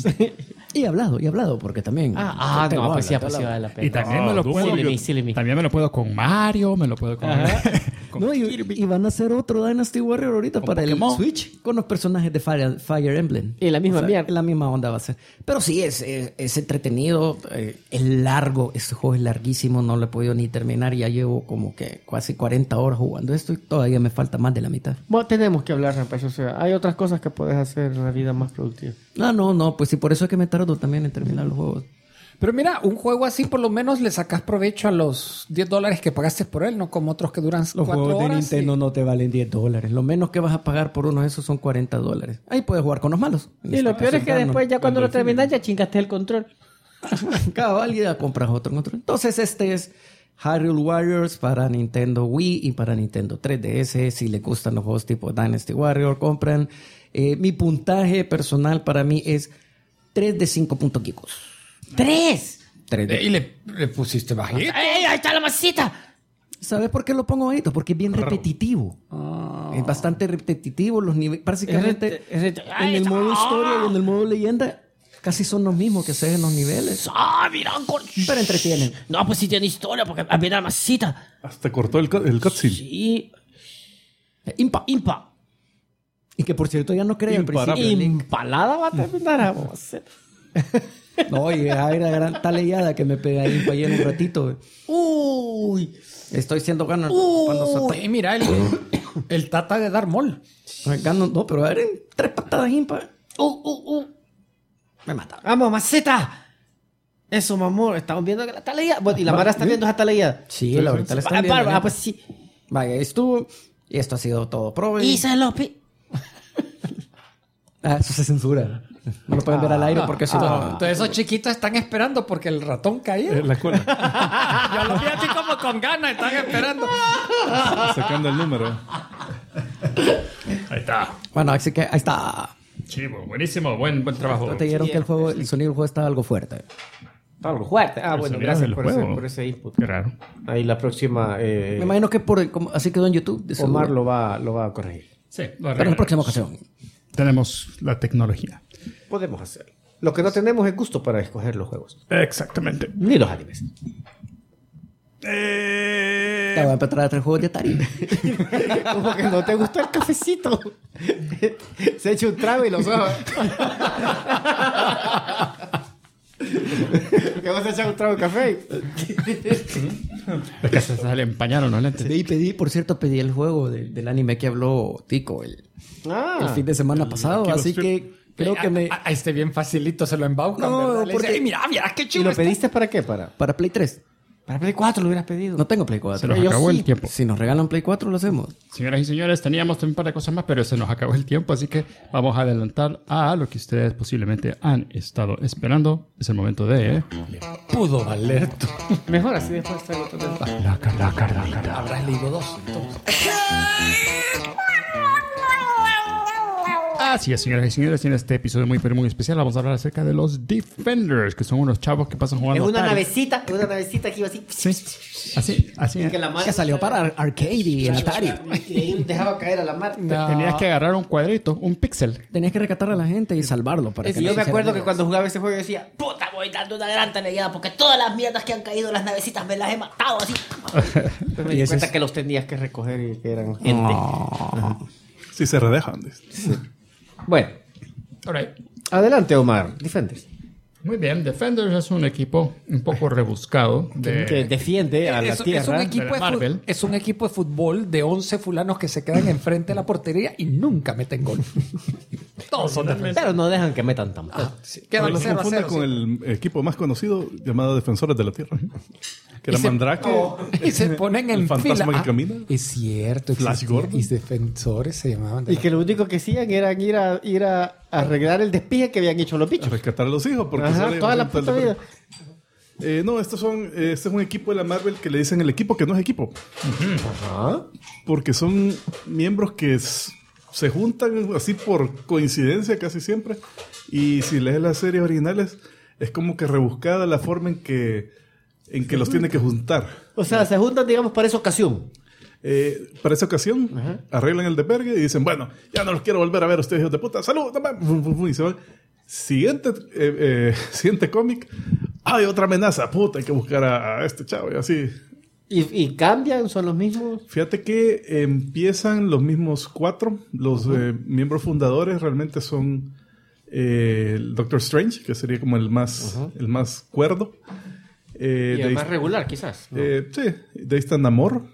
Y hablado, porque también... no, pues sí, pues sí vale la pena. Y también me lo Doom puedo. Warrior. También me lo puedo con Mario, me lo puedo con. con No, y van a hacer otro Dynasty Warrior ahorita Con para Pokémon. el Switch con los personajes de Fire Emblem. Y la misma mierda. La misma onda va a ser. Pero sí, es entretenido, es largo, este juego es larguísimo, no lo he podido ni terminar. Ya llevo como que casi 40 horas jugando esto y todavía me falta más de la mitad. Bueno, tenemos que hablar, Rampacho. O sea, hay otras cosas que puedes hacer en la vida más productiva. No, pues sí, por eso es que me tardo también en terminar los juegos. Pero mira, un juego así por lo menos le sacas provecho a los $10 que pagaste por él, no como otros que duran Los 4 juegos de horas. Nintendo no te valen $10. Lo menos que vas a pagar por uno de esos son $40. Ahí puedes jugar con los malos. Y lo peor es que después, ya cuando lo terminas, ya chingaste el control. Cabal, y ya compras otro. Entonces este es Hyrule Warriors para Nintendo Wii y para Nintendo 3DS. Si les gustan los juegos tipo Dynasty Warrior, compran. Mi puntaje personal para mí es 3 de 5 puntos geekos. ¡3! 3 de... Y le pusiste bajito. ¡Ey, ahí está la masita! ¿Sabes por qué lo pongo bajito? Porque es bien repetitivo. Es bastante repetitivo. Los niveles, básicamente, en el modo historia y en el modo leyenda, casi son los mismos que se ven en los niveles. ¡Ah, mira! Pero entretienen. No, pues sí tiene historia, porque mira la masita. Hasta cortó el cutscene. Sí. Impa. Y que por cierto ya no creo al principio. Impalada va a terminar. Vamos a hacer. No, y era gran taleada que me pega ahí para allá en un ratito. Uy. Estoy siendo gano cuando salta. Uy, mira, el tata de Darth Maul. Gano, no, pero eran 3 patadas impa. Me mata. Vamos, maceta. Eso, mamón. Estamos viendo que la está leída. Bueno, y la Mara está viendo esa leída. Sí, la ahorita la están viendo. Pues sí. Vaya, estuvo. Y esto ha sido todo. Probe. Y se lo Eso se censura. No lo pueden ver al aire porque si no. Entonces esos chiquitos están esperando porque el ratón cayó. La cola. Yo los vi así como con ganas, están esperando. Sacando el número. Ahí está. Bueno, así que ahí está. Chivo, buenísimo, buen trabajo. Te dijeron que el sonido del juego estaba algo fuerte. Algo fuerte. Bueno, sonido gracias del por juego. ese input. Qué raro. Ahí la próxima. Me imagino que así quedó en YouTube. de Omar seguro. lo va a corregir. Sí, Pero en la próxima ocasión. tenemos la tecnología. Podemos hacerlo. Lo que no tenemos es gusto para escoger los juegos. Exactamente. Ni los animes. Te voy a empezar a traer juegos de Atari. Como que no te gustó el cafecito. Se echa un trago y lo sabe. ¿Qué vas a echar un trago de café? Es que se le empañaron los lentes. Por cierto, pedí el juego del anime que habló Tico el fin de semana pasado. Kilo Así Strip. que creo que me... A este bien facilito se lo embaucan, No, ¿verdad? Le porque- dice, "Ey, mira qué ¿Y chulo lo está". pediste para qué? Para Para Play 3. Play 4 lo hubieras pedido. No tengo Play 4. Se nos yo acabó sí. el tiempo. Si nos regalan Play 4 lo hacemos. Señoras y señores, teníamos un par de cosas más, pero se nos acabó el tiempo, así que vamos a adelantar a lo que ustedes posiblemente han estado esperando. Es el momento de... Pudo valer. Mejor así después traigo todo el... Habrás leído 2. entonces. Así es, señoras y señores, en este episodio muy, pero muy especial vamos a hablar acerca de los Defenders, que son unos chavos que pasan Es jugando una Atari. navecita que iba así. Sí, así. Que la mano Que salió para Arcade y en Atari. Y dejaba caer a la mar. No. Tenías que agarrar un cuadrito, un píxel. Tenías que rescatar a la gente y salvarlo para que Yo no me se acuerdo hicieran que cuando jugaba ese juego yo decía, puta, voy dando una gran taleada porque todas las mierdas que han caído las navecitas me las he matado así. Pues me Y di ese cuenta es- que los tenías que recoger y que eran gente. Sí, se redejan. Bueno, All right. adelante Omar, Defenders. Muy bien, Defenders es un equipo un poco rebuscado de... Que defiende a la Es un tierra. equipo de la de Marvel. es un equipo de fútbol de 11 fulanos que se quedan enfrente de la portería y nunca meten gol. Todos son defensores. Pero no dejan que metan tampoco. Sí, quedan Los 0-0. confunde con el equipo más conocido llamado Defensores de la Tierra. Que era Mandrake. Y se ponen en el fantasma fila. que camina. Es cierto. Flash existía. Gordon. Y defensores se llamaban. Y que lo único que hacían era ir a arreglar el despije que habían hecho los A bichos. rescatar a los hijos. Porque Ajá, sale toda la enfrente puta del- vida. No, este es un equipo de la Marvel que le dicen el equipo que no es equipo. Ajá. Porque son miembros que se juntan así por coincidencia casi siempre. Y si lees las series originales, es como que rebuscada la forma en que los tiene que juntar. O sea, se juntan, digamos, para esa ocasión. Para esa ocasión, arreglan el desvergue y dicen, bueno, ya no los quiero volver a ver a ustedes, hijos de puta. ¡Salud! Y se van. Siguiente cómic. Hay otra amenaza. Puta, hay que buscar a este chavo. Y así. ¿Y cambian? ¿Son los mismos? Fíjate que empiezan los mismos 4. Los miembros fundadores realmente son el Doctor Strange, que sería como el más cuerdo. Y de el ahí- más regular, quizás. ¿no? sí, de ahí está Namor.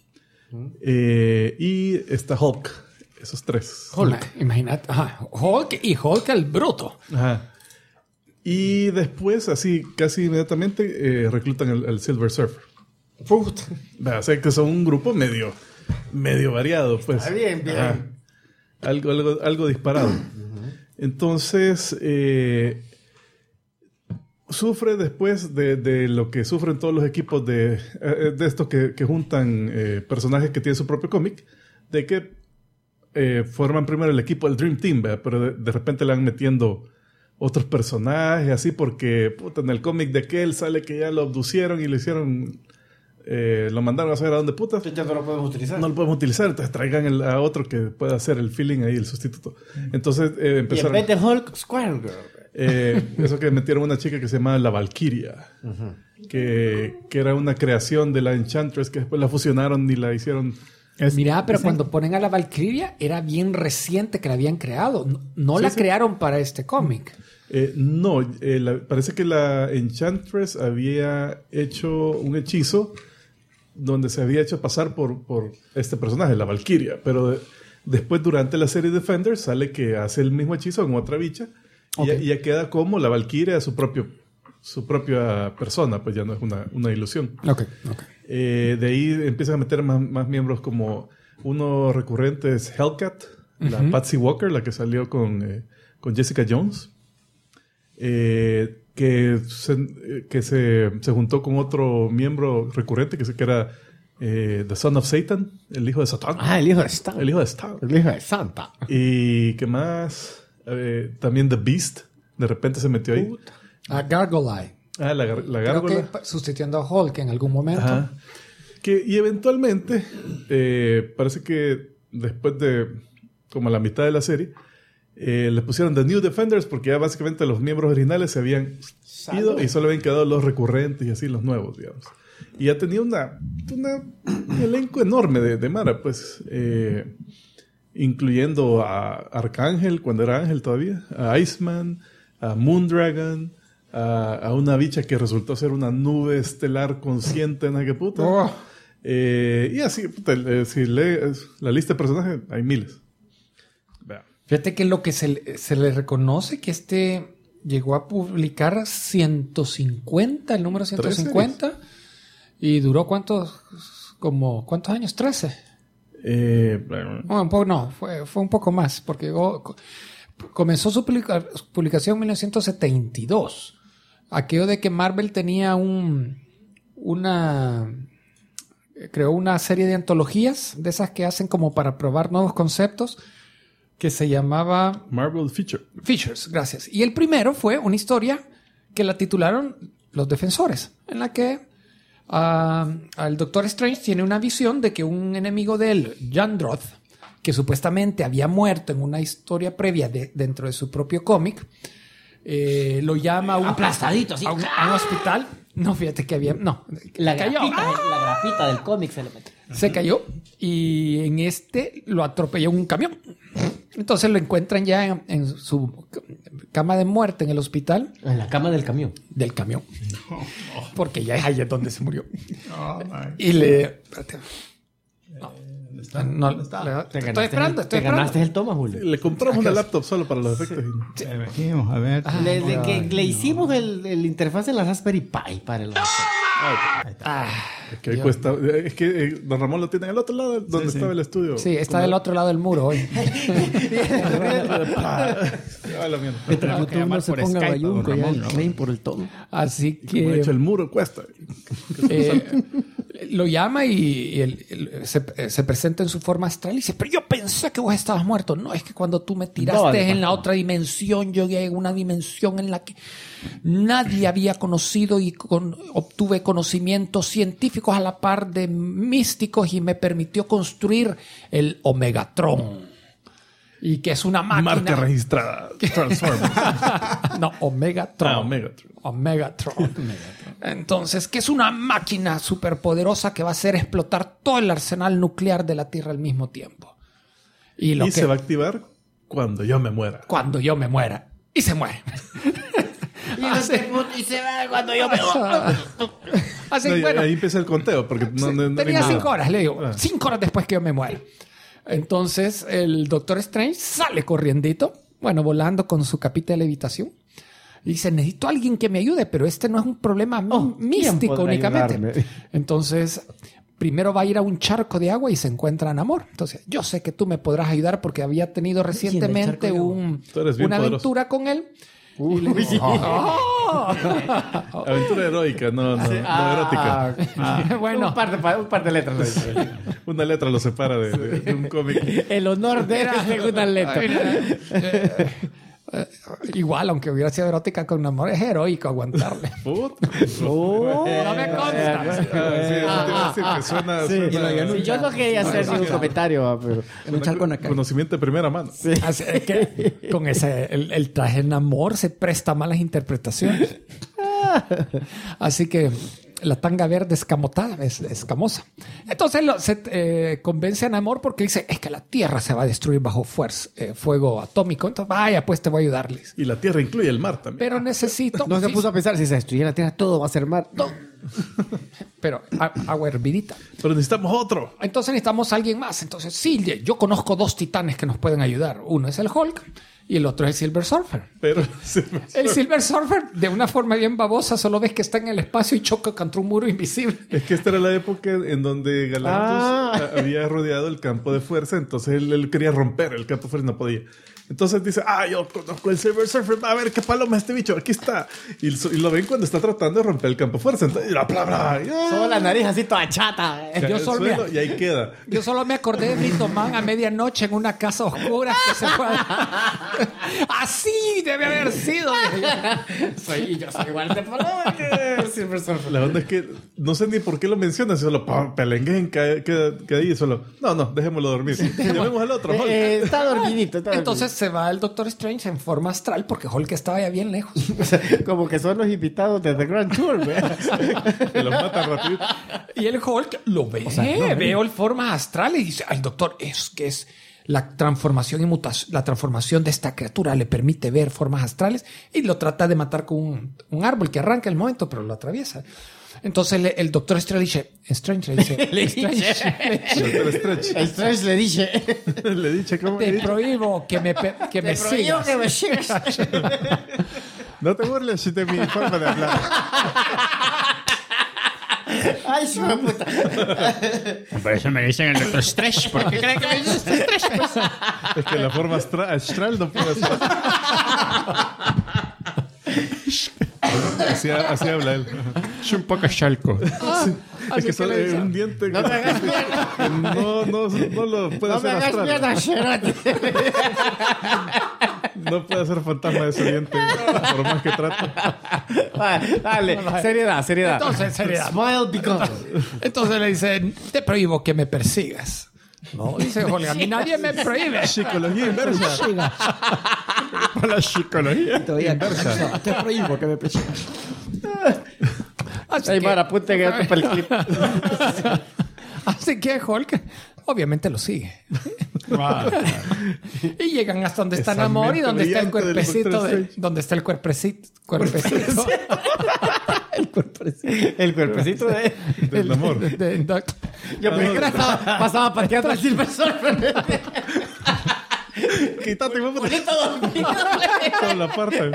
Y está Hulk. Esos 3. Hulk. Imagínate. Ajá. Hulk y Hulk el bruto. Ajá. Y después, así, casi inmediatamente, reclutan al Silver Surfer. Puta. O sea, que son un grupo medio variado, pues. Está bien, bien. Ajá. Algo disparado. Entonces, sufre después de lo que sufren todos los equipos de estos que juntan personajes que tienen su propio cómic, de que forman primero el equipo del Dream Team, ¿verdad? Pero de repente le van metiendo otros personajes, así, porque puta, en el cómic de aquel sale que ya lo abducieron y lo hicieron, lo mandaron a saber a dónde putas. Ya no lo podemos utilizar. No lo podemos utilizar, entonces traigan a otro que pueda hacer el feeling ahí, el sustituto. Entonces Y en empezaron... vez de Hulk, Squirrel Girl. eso que metieron una chica que se llamaba la Valkyria, que era una creación de la Enchantress, que después la fusionaron y la hicieron... Mira, pero cuando ponen a la Valkyria era bien reciente que la habían creado. No la crearon para este cómic. No, parece que la Enchantress había hecho un hechizo donde se había hecho pasar por este personaje, la Valkyria, pero después durante la serie Defenders sale que hace el mismo hechizo con otra bicha y ya queda como la Valkyria, su propia persona, pues ya no es una ilusión. Ok. De ahí empiezan a meter más miembros, como uno recurrente es Hellcat, la Patsy Walker, la que salió con Jessica Jones, que se juntó con otro miembro recurrente que era The Son of Satan, el hijo de Satán. Ah, el hijo de Santa. El hijo de Satan. El hijo de Santa. Y ¿qué más? También The Beast, de repente se metió ahí. A Gargoyle. La Creo gárgola. que sustituyendo a Hulk en algún momento. Ajá. Y eventualmente, parece que después de como la mitad de la serie, le pusieron The New Defenders porque ya básicamente los miembros originales se habían ido y solo habían quedado los recurrentes y así los nuevos, digamos. Y ya tenía un elenco enorme de Mara, pues, incluyendo a Arcángel, cuando era Ángel todavía, a Iceman, a Moondragon, a una bicha que resultó ser una nube estelar consciente, ¿no? ¿Qué puta? Oh. Y así, puta, si lees la lista de personajes, hay miles. Vea. Fíjate que lo que se le reconoce que llegó a publicar 150, el número 150. ¿Y duró cuántos años? 13. Fue un poco más, porque comenzó su publicación en 1972. Aquello de que Marvel tenía creó una serie de antologías, de esas que hacen como para probar nuevos conceptos, que se llamaba Marvel Features. Gracias. Y el primero fue una historia que la titularon Los Defensores, en la que el Doctor Strange tiene una visión de que un enemigo de él, Yandroth, que supuestamente había muerto en una historia previa dentro de su propio cómic, lo llama Aplastadito, así. a un hospital. No, fíjate que había... No, La cayó. grapita del cómic se le mete. Se cayó y en lo atropelló un camión. Entonces lo encuentran ya en su cama de muerte en el hospital. En la cama del camión. Del camión. Porque ya es ahí donde se murió. Oh, Y espérate. No, estoy esperando. Te ganaste el toma, Julio. Le compramos una laptop solo para los efectos. Vamos a ver. Le hicimos el interfaz en la Raspberry Pi para el Es que cuesta. Es que Don Ramón lo tiene al otro lado donde estaba el estudio. Sí, está del otro lado del muro hoy. Tenemos que llamar por Skype, don Ramón, ¿no? por el tono. Así Como de que hecho, el muro cuesta. lo llama y se presenta en su forma astral y dice, pero yo pensé que vos estabas muerto. No, es que cuando tú me tiraste en la otra dimensión, yo llegué a una dimensión en la que nadie había conocido y obtuve conocimientos científicos a la par de místicos y me permitió construir el Omegatron. Y que es una máquina... Marca registrada. Transformers. No, Omegatron. Omegatron. Omegatron. Entonces, que es una máquina superpoderosa que va a hacer explotar todo el arsenal nuclear de la Tierra al mismo tiempo. Y se va a activar cuando yo me muera. Cuando yo me muera. Y se muere. Y se va cuando yo me voy. Así, No, bueno, ahí empieza el conteo. Porque no tenía hay 5 horas, le digo. 5 horas después que yo me muera. Entonces, el Doctor Strange sale corriendito, volando con su capita de levitación. Y dice, necesito a alguien que me ayude, pero este no es un problema místico únicamente. Ayudarme? Entonces, primero va a ir a un charco de agua y se encuentra en amor. Entonces, yo sé que tú me podrás ayudar porque había tenido recientemente una aventura con él. Y le digo, Aventura heroica, no erótica. Bueno, un par de letras. Una letra lo separa de un cómic. El honor de la segunda letra. igual, aunque hubiera sido erótica con amor, es heroico aguantarle. Puta. No me consta. Suena. Yo no quería hacer ningún comentario, pero Luchar con acá. Conocimiento de primera mano. Así es que con el traje en amor se presta a malas interpretaciones. Así que la tanga verde escamotada, es escamosa. Entonces se convence a Namor porque dice, es que la Tierra se va a destruir bajo fuego atómico. Entonces, vaya, pues te voy a ayudarles. Y la Tierra incluye el mar también. Pero necesito... no se puso a pensar, si se destruye la Tierra, todo va a ser mar. No. Pero agua hervidita. Pero necesitamos otro. Entonces necesitamos a alguien más. Entonces, sí, yo conozco 2 titanes que nos pueden ayudar. Uno es el Hulk y el otro es el Silver Surfer. Pero el Silver Surfer, de una forma bien babosa, solo ves que está en el espacio y choca contra un muro invisible. Es que esta era la época en donde Galactus había rodeado el campo de fuerza, entonces él quería romper el campo de fuerza y no podía. Entonces dice, yo conozco el Silver Surfer, a ver qué paloma este bicho, aquí está. Y lo ven cuando está tratando de romper el campo de fuerza. Entonces, solo la nariz así toda chata. Y ahí queda. Yo solo me acordé de Brito Man a medianoche en una casa oscura que se fue. Así debe haber sido. Yo soy igual de paloma que el Silver Surfer. La onda es que no sé ni por qué lo mencionan, solo pelenguén, queda ahí y solo, no, dejémoslo dormir. Llamemos al otro. Está dormidito. Entonces se va el Doctor Strange en forma astral porque Hulk estaba ya bien lejos. Como que son los invitados de The Grand Tour, Que los matan rápido. Y el Hulk lo ve, veo en formas astrales y dice, al doctor, es la transformación y la transformación de esta criatura le permite ver formas astrales y lo trata de matar con un árbol que arranca el momento, pero lo atraviesa. Entonces el Doctor Strange le dice, Strange le dice, le dice, ¿cómo? Te prohíbo que me sigas. No te burles de mi forma de hablar. Ay, su puta. Por eso me dicen el Doctor Strange. ¿Por qué creen que me dicen Strange? Pues? Es que la forma astral no puede ser. Así habla él. Es un poco chalco. Es que solo un diente. No me hagas mierda. No lo puede hacer astral. No puede hacer fantasma de ese diente, por más que trate. Dale, seriedad. Entonces, seriedad. Smile because. Entonces le dice, te prohíbo que me persigas. No, dice Jorge, a mí nadie me prohíbe. Psicología inversa. Para la psicología inversa. Te prohíbo que me persigas. Así Ay, que- Mara, apunten esto para el clip. Así que Hulk obviamente lo sigue. Y llegan hasta donde está Esa Namor y mente donde está el brillante del cuerpecito Doctor Strange. donde está el cuerpecito El cuerpecito Del amor. Yo pensé que pasaba pateando al Silver Surfer. Quítate, vamos. Bonito dormido. Toda la parte.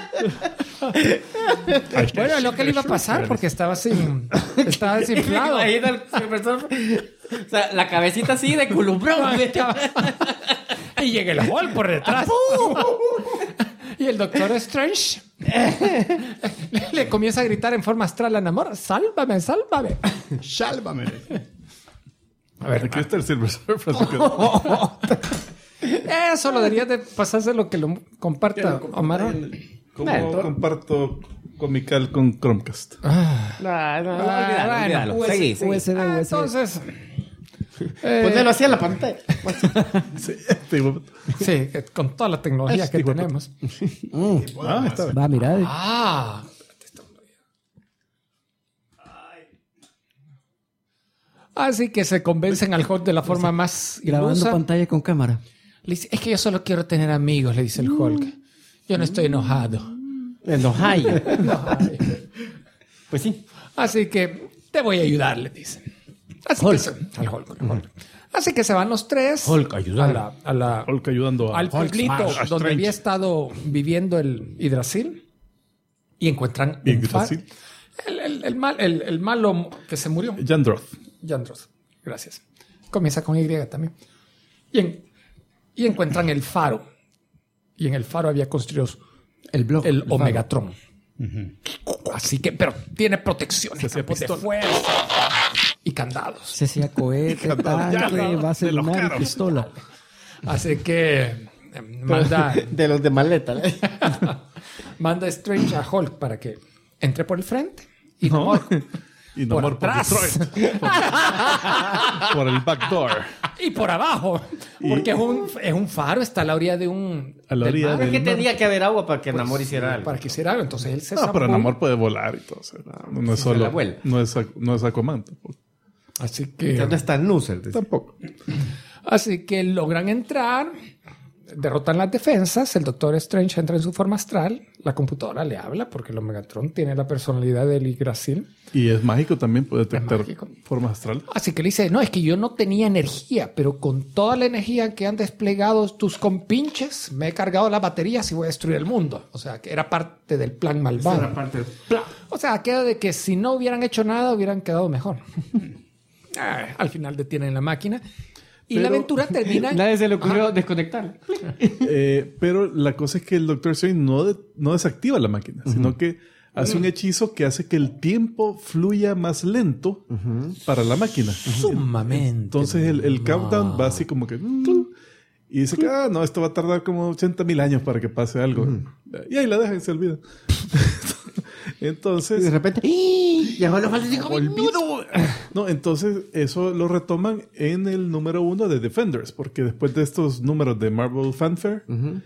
Bueno, es lo que le iba a pasar porque estaba desinflado. Imagina el Silver Surfer. O sea, la cabecita así de culumbrón. Y llega el Hulk por detrás. Y el Doctor Strange le comienza a gritar en forma astral a Namor: ¡Sálvame, sálvame! Sálvame. A ver, aquí está el Silver Surfer. Eso lo deberías de pasarse lo que lo comparta Omar. ¿Cómo comparto Comical con Chromecast? Olvídalo. Seguí. USB. Entonces... Ponelo así en la pantalla. Sí, Sí, con toda la tecnología que tenemos. está bien. Va, mira. Así que se convencen al Hulk de la forma más Grabando ilusa. pantalla con cámara. Le dice: es que yo solo quiero tener amigos, le dice el Hulk. Yo no estoy enojado. En Ohio. Pues sí. Así que te voy a ayudar, le dicen. Así que al Hulk. Así que se van los tres Hulk, ayudar. Hulk ayudando al pueblito Smash, donde Strange. había estado viviendo el Yggdrasil y encuentran Yggdrasil. el malo que se murió. Yandroth. Yandros. Gracias. Comienza con Y también. Y encuentran el faro. Y en el faro había construido El blog. el Omegatron. Así que, pero tiene protecciones, campos de fuerza y candados. Se hacía cohete, tanque, base de los lunar y caros. pistola. Así que manda De los de maleta. manda Strange a Hulk para que entre por el frente y No. Namor Y por Namor por atrás Detroit. Por el backdoor. y por abajo. Porque es un faro, está a la orilla de un... A la del orilla mar, del Es que tenía que haber agua para que Namor pues, hiciera algo. para que hiciera algo. Entonces él se No, pero zampó. Namor puede volar y todo. O sea, no es la solo. vuela. No es Aquaman tampoco. Así que... ¿Dónde está el Nuser? Tampoco. Así que logran entrar, derrotan las defensas, el Doctor Strange entra en su forma astral, la computadora le habla porque el Omegatron tiene la personalidad del Yggdrasil. Y es mágico también, puede detectar mágico. formas astrales. Así que le dice: no, es que yo no tenía energía, pero con toda la energía que han desplegado tus compinches, me he cargado las baterías y voy a destruir el mundo. O sea, que era parte del plan malvado. O sea, queda de que si no hubieran hecho nada, hubieran quedado mejor. Al final detienen la máquina y la aventura termina... Nadie se le ocurrió desconectar. Pero la cosa es que el Doctor Strange no desactiva la máquina, sino que hace un hechizo que hace que el tiempo fluya más lento para la máquina. Sumamente. Entonces el countdown va así como que... Y dice que, no, esto va a tardar como 80,000 años para que pase algo. Y ahí la dejan y se olvida. Entonces... Y de repente, ya no falta 5 minutos. No, entonces eso lo retoman en el número 1 de Defenders, porque después de estos números de Marvel Fanfare,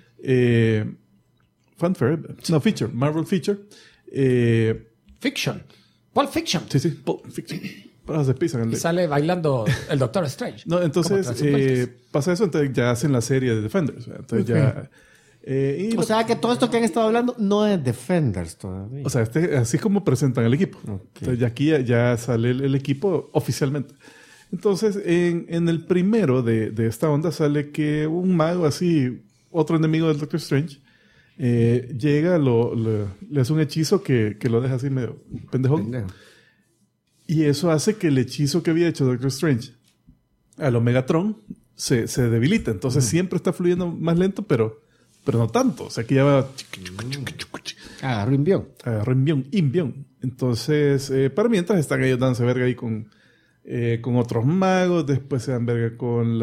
Marvel Feature, Fiction. Pulp Fiction. sí, Pulp Fiction. Pero se pisan. Y sale bailando el Doctor Strange. No, entonces pasa eso, entonces ya hacen la serie de Defenders. Entonces ya... O sea que todo esto que han estado hablando no es Defenders todavía. O sea, así es como presentan el equipo. Entonces, ya aquí ya sale el equipo oficialmente. Entonces, en el primero de esta onda sale que un mago así, otro enemigo del Doctor Strange, llega, le hace un hechizo que lo deja así medio pendejón. Y eso hace que el hechizo que había hecho Doctor Strange al Omegatron se debilita. Entonces, siempre está fluyendo más lento, pero no tanto. O sea, que ya va... Agarró Invión. Entonces, para mientras están ellos dándose verga ahí con otros magos, después se dan verga con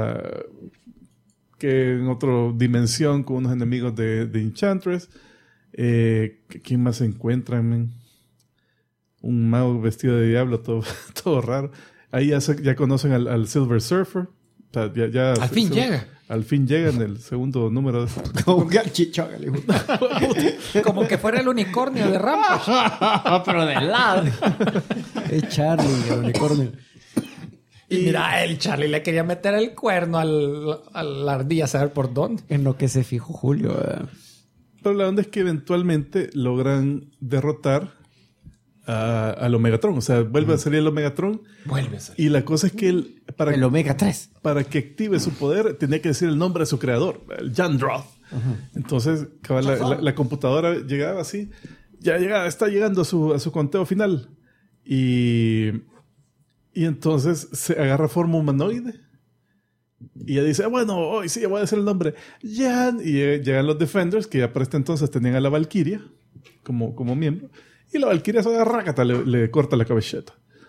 que en otra dimensión, con unos enemigos de Enchantress. ¿Quién más se encuentran, man? Un mago vestido de diablo, todo raro. Ahí ya conocen al Silver Surfer. O sea, ya Al fin llega. Al fin llega en el segundo número. Como que chichaga, Como que fuera el unicornio de Rampage. pero de lado. Es Charlie, el unicornio. Y mira, el Charlie le quería meter el cuerno a la ardilla, saber por dónde. En lo que se fijó Julio. Pero la onda es que eventualmente logran derrotar al Omegatron. O sea, vuelve a salir el Omegatron. Vuelve a salir. Y la cosa es que él, El Omega 3. para que active su poder, tenía que decir el nombre de su creador, el Jandroth. Entonces, la computadora llegaba así. Ya está llegando a su conteo final. Y entonces se agarra forma humanoide. Y ella dice, bueno, hoy sí, voy a decir el nombre. Jan. Y llegan los Defenders, que ya para este entonces tenían a la Valkyria como miembro. Y la Valkyria se agarra, le corta la cabelleta.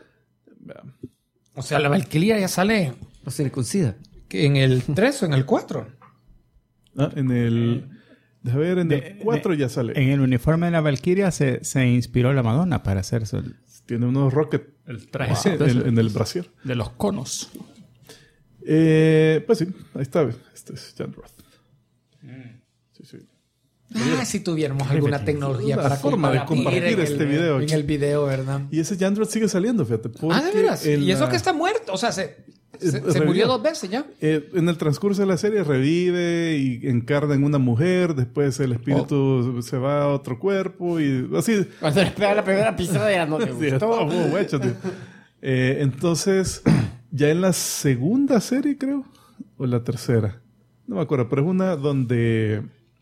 O sea, la Valkyria ya sale Lo circuncida. en el 3 o en el 4. En el... Déjame ver, en el 4 ya sale. En el uniforme de la Valkyria se inspiró la Madonna para hacer eso. Tiene unos rockets El traje en el brasier. de los conos. Pues sí, ahí está. Este es Jandroth. Sí. Si tuviéramos alguna tecnología Una para forma de compartir en este video. En el video, ¿verdad? Y ese Jandroth sigue saliendo, fíjate. ¿De veras? Y eso que está muerto. O sea, se murió 2 veces ya. En el transcurso de la serie revive y encarna en una mujer. Después el espíritu se va a otro cuerpo y así. Cuando le pega la primera pisada ya no le Sí, gustó. estaba muy guacho, tío. Entonces, ya en la segunda serie, creo, o la tercera, no me acuerdo, pero es una donde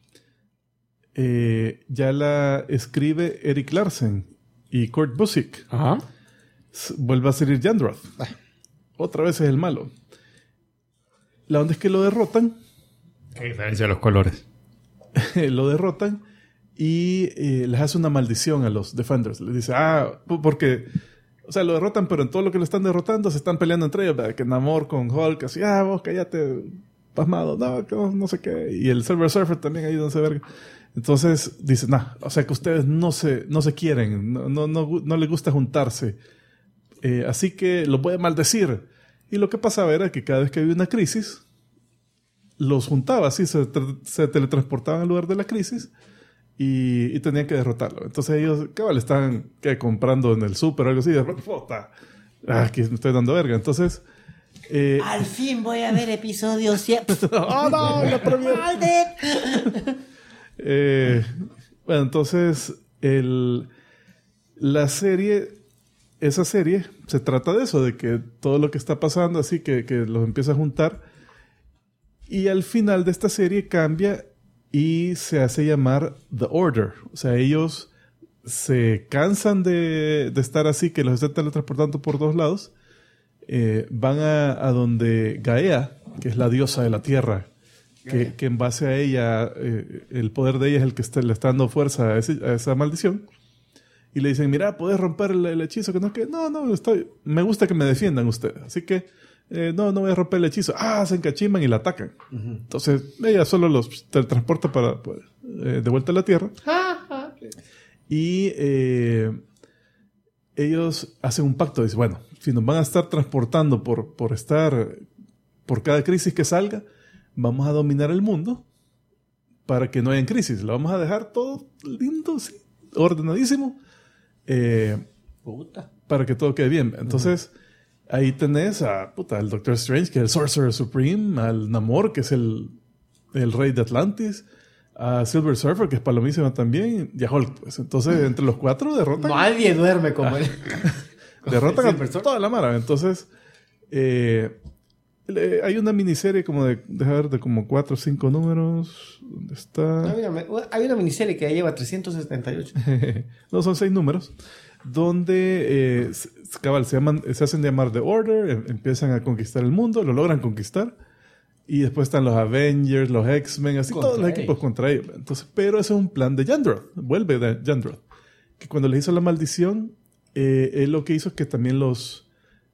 ya la escribe Eric Larsen y Kurt Busiek. Ajá. Vuelve a salir Jandroth. Otra vez es el malo. La onda es que lo derrotan. Qué diferencia de los colores. Lo derrotan y les hace una maldición a los Defenders. Les dice, porque... O sea, lo derrotan, pero en todo lo que lo están derrotando se están peleando entre ellos, ¿verdad? Que Namor con Hulk, así, vos cállate, pasmado, no sé qué. Y el Silver Surfer también ahí donde se verga. Entonces dice, o sea que ustedes no se quieren, no les gusta juntarse. Así que los voy a maldecir. Y lo que pasaba era que cada vez que había una crisis, los juntaba así, se teletransportaban al lugar de la crisis. Y tenían que derrotarlo. Entonces ellos, cabal, estaban comprando en el súper o algo así. De repente, puta, aquí me estoy dando verga. Entonces... Al fin voy a ver episodio 7. ¡Oh, no! ¡La premier! Bueno, entonces... Esa serie se trata de eso, de que todo lo que está pasando así, que los empieza a juntar. Y al final de esta serie cambia... Y se hace llamar The Order. O sea, ellos se cansan de estar así, que los estén teletransportando por todos lados. Van a donde Gaea, que es la diosa de la tierra, que en base a ella, el poder de ella es el que le está dando fuerza a esa maldición. Y le dicen, mira, ¿puedes romper el hechizo? Que no, me gusta que me defiendan ustedes. Así que no voy a romper el hechizo. Se encachimban y la atacan. Entonces ella solo los teletransporta para de vuelta a la Tierra. Y ellos hacen un pacto. Dicen, bueno, si nos van a estar transportando por cada crisis que salga, vamos a dominar el mundo para que no haya crisis. Lo vamos a dejar todo lindo, sí, ordenadísimo, para que todo quede bien. Entonces... Ahí tenés al Doctor Strange, que es el Sorcerer Supreme, al Namor, que es el rey de Atlantis, a Silver Surfer, que es palomísima también, y a Hulk. Pues. Entonces, entre los 4 derrotan... Nadie duerme como él. Derrotan a toda la mara. Entonces, hay una miniserie como de como 4 o 5 números. ¿Dónde está? Hay una miniserie que ya lleva 378. No, son 6 números. Donde se hacen llamar The Order, empiezan a conquistar el mundo, lo logran conquistar, y después están los Avengers, los X-Men, así todos los equipos contra ellos. Entonces, pero ese es un plan de Jandroth, vuelve de Jandroth, que cuando les hizo la maldición, él lo que hizo es que también los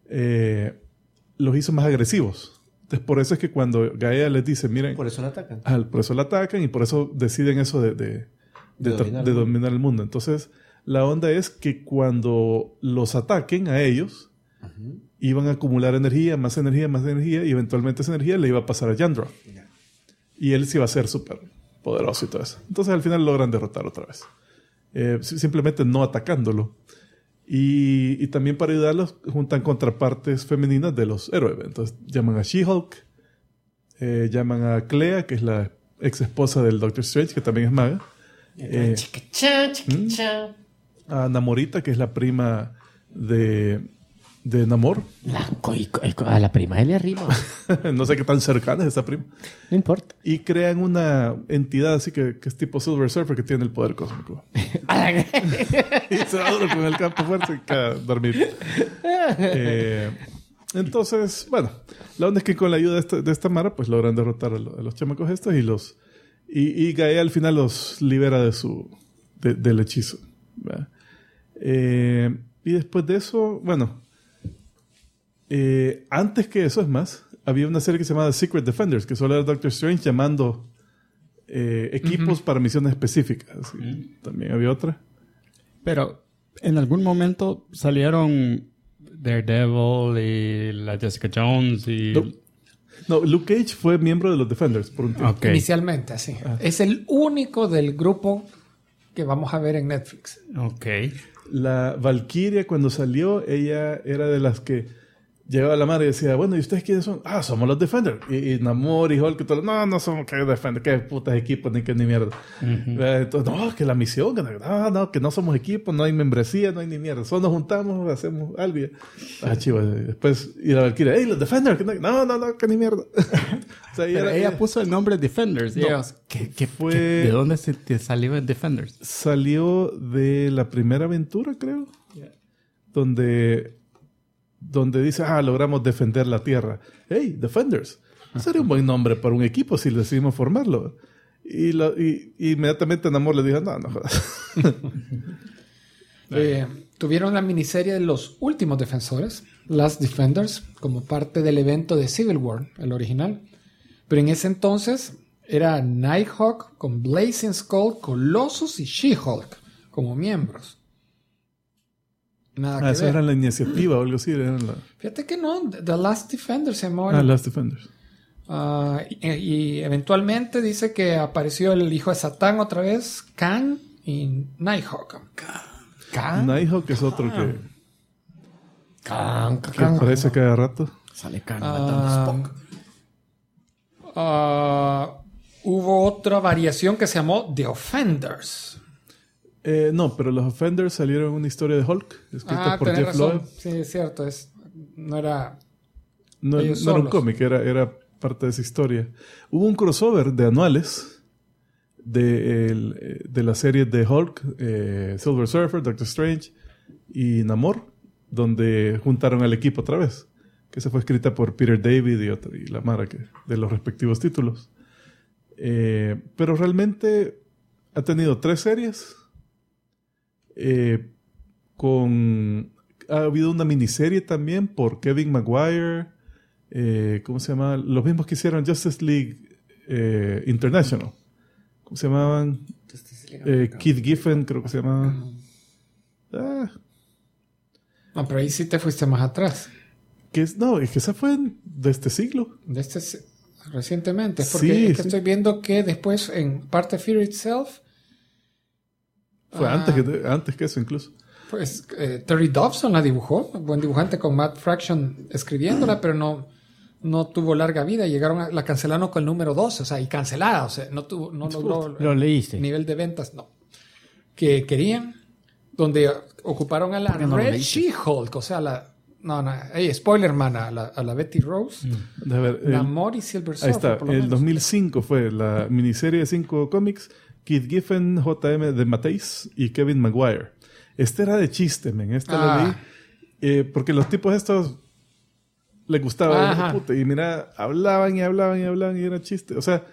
hizo más agresivos. Entonces, por eso es que cuando Gaia les dice, miren... Por eso la atacan. Por eso la atacan y por eso deciden eso de dominar el mundo. Entonces... La onda es que cuando los ataquen a ellos, iban a acumular energía, más energía, y eventualmente esa energía le iba a pasar a Jandroth. Y él sí iba a ser súper poderoso y todo eso. Entonces al final logran derrotar otra vez. Simplemente no atacándolo. Y también para ayudarlos juntan contrapartes femeninas de los héroes. Entonces llaman a She-Hulk, llaman a Clea, que es la ex esposa del Doctor Strange, que también es maga. a Namorita, que es la prima de Namor. A la prima de él arriba. No sé qué tan cercana es esa prima. No importa. Y crean una entidad así que es tipo Silver Surfer, que tiene el poder cósmico. Y se va duro con el campo fuerte y queda a dormir. Entonces, bueno, la onda es que con la ayuda de esta Mara, pues logran derrotar a los chamacos estos y Gaia al final los libera del hechizo. ¿Verdad? Y después de eso, bueno, antes que eso, es más, había una serie que se llamaba Secret Defenders, que solo era Doctor Strange llamando equipos para misiones específicas. También había otra. Pero en algún momento salieron Daredevil y la Jessica Jones y... No, Luke Cage fue miembro de los Defenders por un tiempo. Okay. Inicialmente, así. Es el único del grupo que vamos a ver en Netflix. Ok. La Valkyria, cuando salió, ella era de las que llegaba a la madre y decía, bueno, ¿y ustedes quiénes son? Ah, somos los Defenders. Y Namor y Hulk y todo. No somos que Defenders, que putas equipos, ni mierda. Entonces, no, que la misión, que no somos equipos, no hay membresía, no hay ni mierda. Solo nos juntamos, hacemos algo. Chivo. Después, y la Valkyria, hey, los Defenders, no, que ni mierda. O sea, ella puso el nombre Defenders. No, ¿Qué fue? ¿De dónde te salió el Defenders? Salió de la primera aventura, creo. Yeah. Donde dice, logramos defender la Tierra. ¡Hey, Defenders! Sería un buen nombre para un equipo si decidimos formarlo. Y inmediatamente Namor le dijo, no jodas. Tuvieron la miniserie de los últimos defensores, Last Defenders, como parte del evento de Civil War, el original. Pero en ese entonces era Nighthawk con Blazing Skull, Colossus y She-Hulk como miembros. Nada que eso ver. Era la iniciativa o algo así. Fíjate que no, The Last Defenders se llamaba. Last Defenders. Y eventualmente dice que apareció el hijo de Satán otra vez, Kang y Nighthawk. Nighthawk es otro que Kang. aparece cada rato. Sale Kang matando Spock. Hubo otra variación que se llamó The Offenders. No, pero los Offenders salieron en una historia de Hulk, escrita por Jeff Loeb. Sí, es cierto. No era un cómic, era parte de esa historia. Hubo un crossover de anuales de la serie de Hulk, Silver Surfer, Doctor Strange y Namor, donde juntaron al equipo otra vez, que se fue escrita por Peter David y la Mara de los respectivos títulos. Pero realmente ha tenido 3 series. Ha habido una miniserie también por Kevin Maguire. ¿Cómo se llama? Los mismos que hicieron Justice League International. ¿Cómo se llamaban? Keith Giffen, creo que se llamaba. No, pero ahí sí te fuiste más atrás. Es que esa fue de este siglo. Recientemente. Porque sí. Estoy viendo que después en parte Fear Itself... Fue antes que eso incluso. Pues Terry Dobson la dibujó, buen dibujante con Matt Fraction escribiéndola, pero no tuvo larga vida. La cancelaron con el número 12, o sea, y cancelada, o sea, no logró ¿Lo leíste? Nivel de ventas, no. Que querían, donde ocuparon a la Red She-Hulk, o sea, spoiler man, a la Betty Rose, Namor y Silver Surfer. Ahí está, el 2005 fue la miniserie de 5 cómics. Keith Giffen, J.M. de Matteis y Kevin Maguire. Este era de chiste, men. Lo leí. Porque los tipos estos les gustaba. Y mira, hablaban y era chiste. O sea,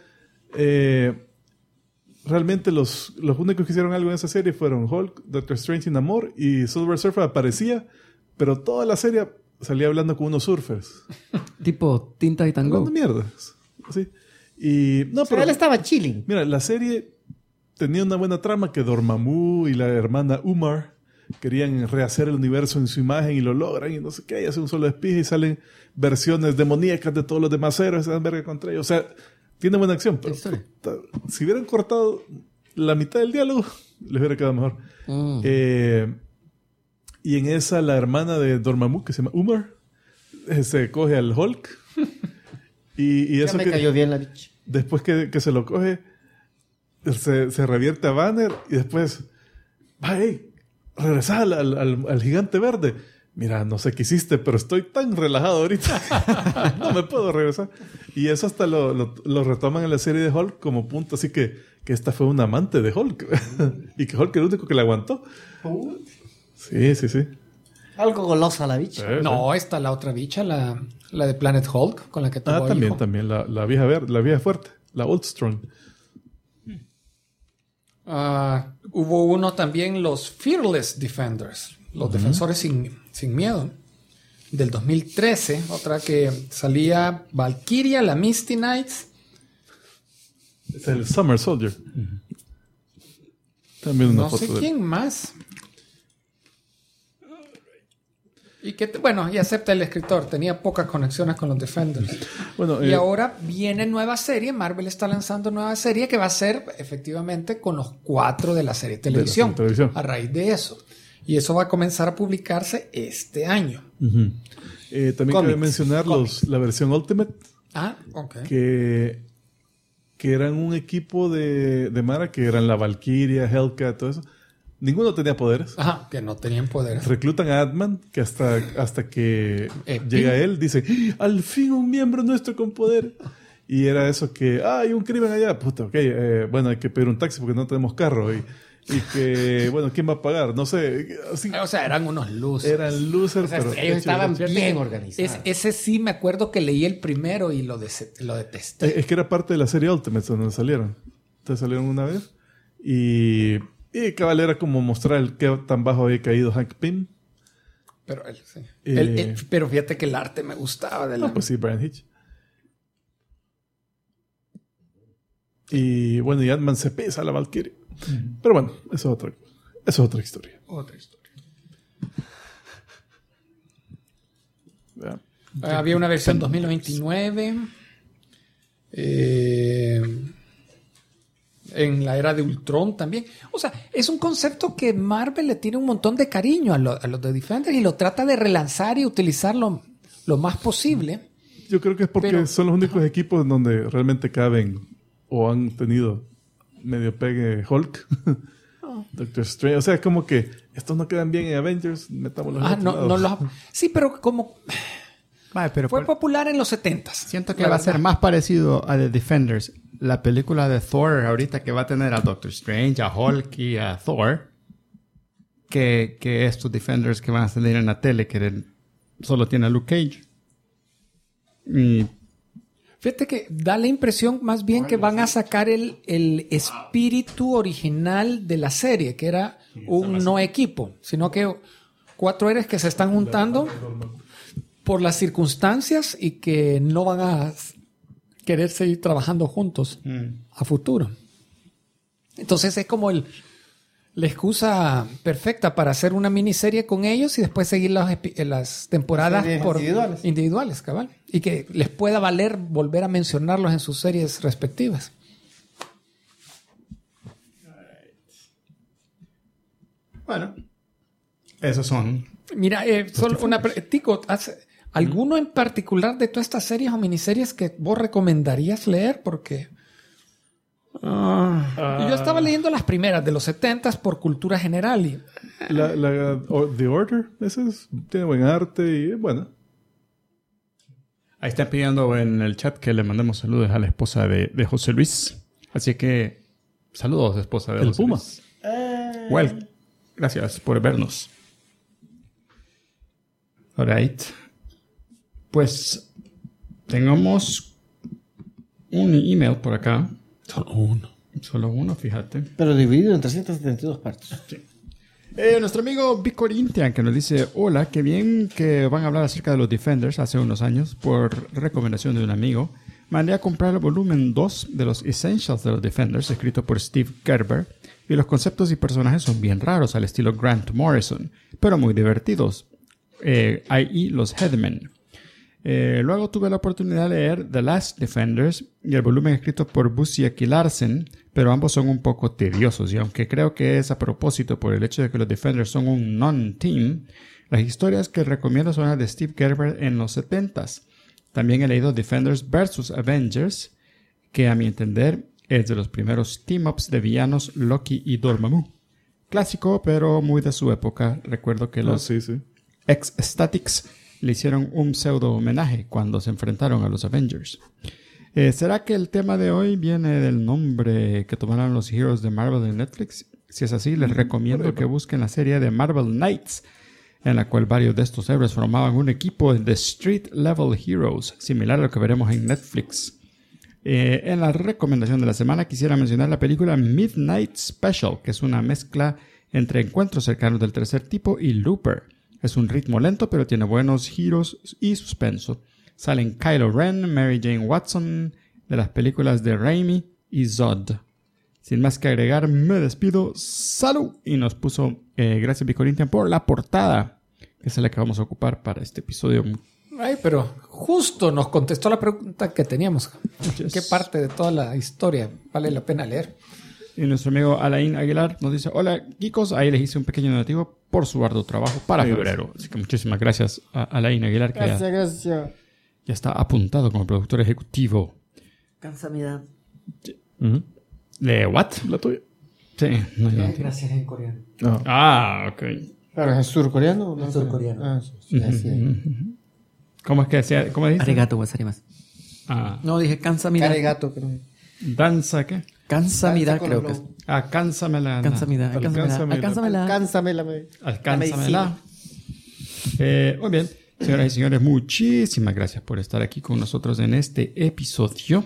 realmente los únicos que hicieron algo en esa serie fueron Hulk, Doctor Strange y Namor. Y Silver Surfer aparecía, pero toda la serie salía hablando con unos surfers. Tipo Teen Titan Go. Hablando mierdas. ¿Sí? Pero él estaba chilling. Mira, la serie tenía una buena trama que Dormammu y la hermana Umar querían rehacer el universo en su imagen y lo logran y no sé qué, y hacen un solo espía y salen versiones demoníacas de todos los demás héroes, se dan verga contra ellos. O sea, tiene buena acción, pero si hubieran cortado la mitad del diálogo, les hubiera quedado mejor. Y en esa, la hermana de Dormammu, que se llama Umar, se coge al Hulk. y eso ya me cayó bien la bicha. Después que se lo coge, se revierte a Banner y después, regresá al gigante verde. Mira, no sé qué hiciste, pero estoy tan relajado ahorita. No me puedo regresar. Y eso hasta lo retoman en la serie de Hulk como punto. Así que esta fue una amante de Hulk. Y que Hulk era el único que la aguantó. Sí. Algo golosa la bicha. No, está la otra bicha, la de Planet Hulk, con la que tuvo hijo. También. La vieja verde, la vieja fuerte. La Old Strong. Hubo uno también, los Fearless Defenders. Los defensores sin miedo. Del 2013. Otra que salía Valkyria, la Misty Knights. Es el Summer Soldier. También una foto No sé quién más. Y y acepta el escritor. Tenía pocas conexiones con los Defenders. Bueno, y ahora viene nueva serie. Marvel está lanzando nueva serie que va a ser efectivamente con los 4 de la serie de televisión. A raíz de eso. Y eso va a comenzar a publicarse este año. También cabe mencionar la versión Ultimate. Ok. Que eran un equipo de Mara, que eran la Valkyria, Hellcat, todo eso. Ninguno tenía poderes. Que no tenían poderes. Reclutan a Ant-Man, que hasta que llega él, dice, al fin un miembro nuestro con poder. Y era eso que, hay un crimen allá. Puta, ok, bueno, hay que pedir un taxi porque no tenemos carro. Y que, bueno, ¿quién va a pagar? No sé. Así, o sea, eran unos losers. Eran losers, pero ellos estaban bien organizados. Ese sí me acuerdo que leí el primero y lo detesté. Es que era parte de la serie Ultimate donde salieron. Entonces salieron una vez. Y cabal era como mostrar qué tan bajo había caído Hank Pym. Pero sí. Pero fíjate que el arte me gustaba. Pues sí, Brian Hitch. Y bueno, y Ant-Man se pesa a la Valkyrie. Pero bueno, eso es otra historia. Había una versión 2029. En la era de Ultron también. O sea, es un concepto que Marvel le tiene un montón de cariño a los de Defenders y lo trata de relanzar y utilizarlo lo más posible. Yo creo que es porque son los únicos equipos en donde realmente caben o han tenido medio pegue Hulk, Doctor Strange. O sea, es como que estos no quedan bien en Avengers, metámoslos Sí, pero como fue popular en los 70s. Siento que va a ser más parecido a The Defenders, la película de Thor ahorita, que va a tener a Doctor Strange, a Hulk y a Thor, que estos Defenders que van a salir en la tele, que solo tiene a Luke Cage. Y fíjate que da la impresión más bien que van a sacar el espíritu original de la serie, que era un no equipo, sino que 4 héroes que se están juntando por las circunstancias y que no van a querer seguir trabajando juntos a futuro. Entonces es como la excusa perfecta para hacer una miniserie con ellos y después seguir las temporadas individuales, cabal. Y que les pueda valer volver a mencionarlos en sus series respectivas. Bueno, esos son. Mira, solo Tico, ¿alguno en particular de todas estas series o miniseries que vos recomendarías leer? Porque yo estaba leyendo las primeras de los 70s por cultura general. Y The Order, tiene buen arte y es buena. Ahí están pidiendo en el chat que le mandemos saludos a la esposa de José Luis. Así que, saludos, esposa de José Luis. Well, gracias por vernos. Alright. Pues, tengamos un email por acá. Solo uno, fíjate. Pero dividido en 372 partes. Sí. Nuestro amigo Big Corinthian, que nos dice: hola, qué bien que van a hablar acerca de los Defenders. Hace unos años, por recomendación de un amigo, mandé a comprar el volumen 2 de los Essentials de los Defenders, escrito por Steve Gerber, y los conceptos y personajes son bien raros, al estilo Grant Morrison, pero muy divertidos. I.e. los Headmen. Luego tuve la oportunidad de leer The Last Defenders y el volumen escrito por Busiek y Larsen, pero ambos son un poco tediosos, y aunque creo que es a propósito por el hecho de que los Defenders son un non-team, las historias que recomiendo son las de Steve Gerber en los 70s. También he leído Defenders vs. Avengers, que a mi entender es de los primeros team-ups de villanos Loki y Dormammu. clásico, pero muy de su época. Recuerdo que los Sí. ex-Statics le hicieron un pseudo homenaje cuando se enfrentaron a los Avengers. ¿Será que el tema de hoy viene del nombre que tomaron los Heroes de Marvel en Netflix? Si es así, les recomiendo que busquen la serie de Marvel Knights, en la cual varios de estos héroes formaban un equipo de Street Level Heroes, similar a lo que veremos en Netflix. En la recomendación de la semana quisiera mencionar la película Midnight Special, que es una mezcla entre Encuentros cercanos del tercer tipo y Looper. Es un ritmo lento, pero tiene buenos giros y suspenso. Salen Kylo Ren, Mary Jane Watson, de las películas de Raimi y Zod. Sin más que agregar, me despido. ¡Salud! Y nos puso, gracias Bicorintian, por la portada, que es la que vamos a ocupar para este episodio. Ay, pero justo nos contestó la pregunta que teníamos. Yes. ¿Qué parte de toda la historia vale la pena leer? Y nuestro amigo Alain Aguilar nos dice, hola geekos, ahí les hice un pequeño donativo por su arduo trabajo para febrero. Así que muchísimas gracias a Alain Aguilar, que Gracias. ya está apuntado como productor ejecutivo. Cansamidad. ¿De what? La tuya. Sí. No, no. Gracias en coreano. No. Ok. Claro, ¿es surcoreano o no? Es surcoreano. Ah, sí, así es. ¿Cómo es que decía? ¿Cómo dice? Arigato gozaimasu. No, dije cansamidad. Caregato, creo. danza, ¿qué? Cansamidad, Danza con creo los que es. lobos. Alcánzamela. Cansamidad. Alcánzamela. Alcánzamela. Alcánzamela. Muy bien. Señoras y señores, muchísimas gracias por estar aquí con nosotros en este episodio.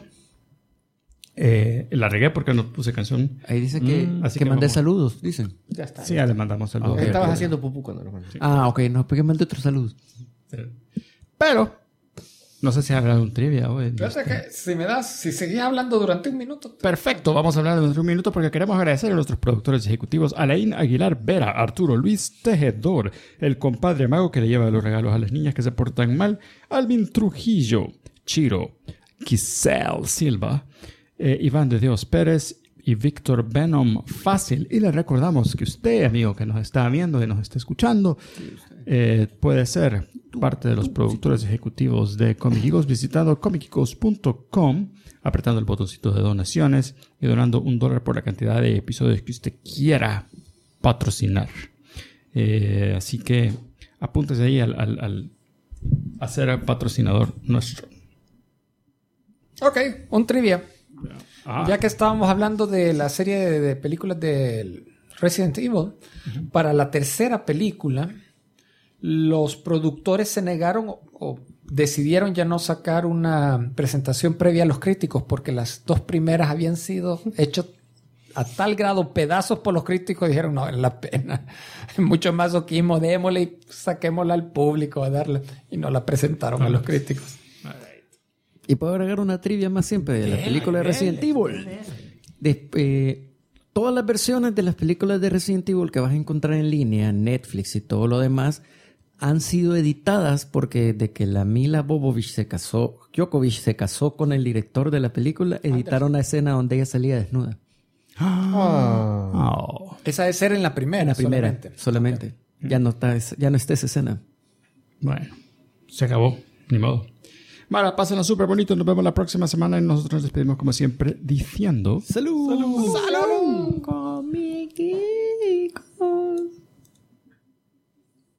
La regué porque no puse canción. Ahí dice que, así que que mandé vamos. saludos, dicen. Ya está. Sí, ya le mandamos saludos. Porque estabas haciendo pupú cuando lo mandé. Ah, ok, no, porque mandé otros saludos. Pero, no sé si habrá un trivia hoy. Fíjate que si seguía hablando durante un minuto. Perfecto, vamos a hablar de nuestro minuto porque queremos agradecer a nuestros productores ejecutivos Alain Aguilar Vera, Arturo Luis Tejedor, el compadre mago que le lleva los regalos a las niñas que se portan mal, Alvin Trujillo, Chiro, Giselle Silva, Iván de Dios Pérez y Víctor Venom Fácil. Y le recordamos que usted, amigo que nos está viendo y nos está escuchando, puede ser parte de los productores ejecutivos de Comic Geekos visitando comicgeekos.com, apretando el botoncito de donaciones y donando $1 por la cantidad de episodios que usted quiera patrocinar. Así que apúntese ahí a ser patrocinador nuestro. Ok, un trivia. Ah. Ya que estábamos hablando de la serie de películas de Resident Evil, para la tercera película, los productores se negaron o decidieron ya no sacar una presentación previa a los críticos porque las dos primeras habían sido hechas a tal grado pedazos por los críticos, dijeron no vale la pena, mucho masoquismo, démosle y saquémosla al público a darle, y no la presentaron a los críticos. Y puedo agregar una trivia más siempre de la película de Resident Evil. Todas las versiones de las películas de Resident Evil que vas a encontrar en línea, Netflix y todo lo demás, han sido editadas porque de que la Mila Jovovich se casó con el director de la película, editaron la escena donde ella salía desnuda. Oh. Esa debe ser en la primera. En la primera, solamente. solamente. Ya no está esa escena. Bueno, se acabó, ni modo. Bueno, pásenla súper bonito. Nos vemos la próxima semana y nosotros nos despedimos como siempre diciendo... ¡Salud! ¡Salud! ¡Salud!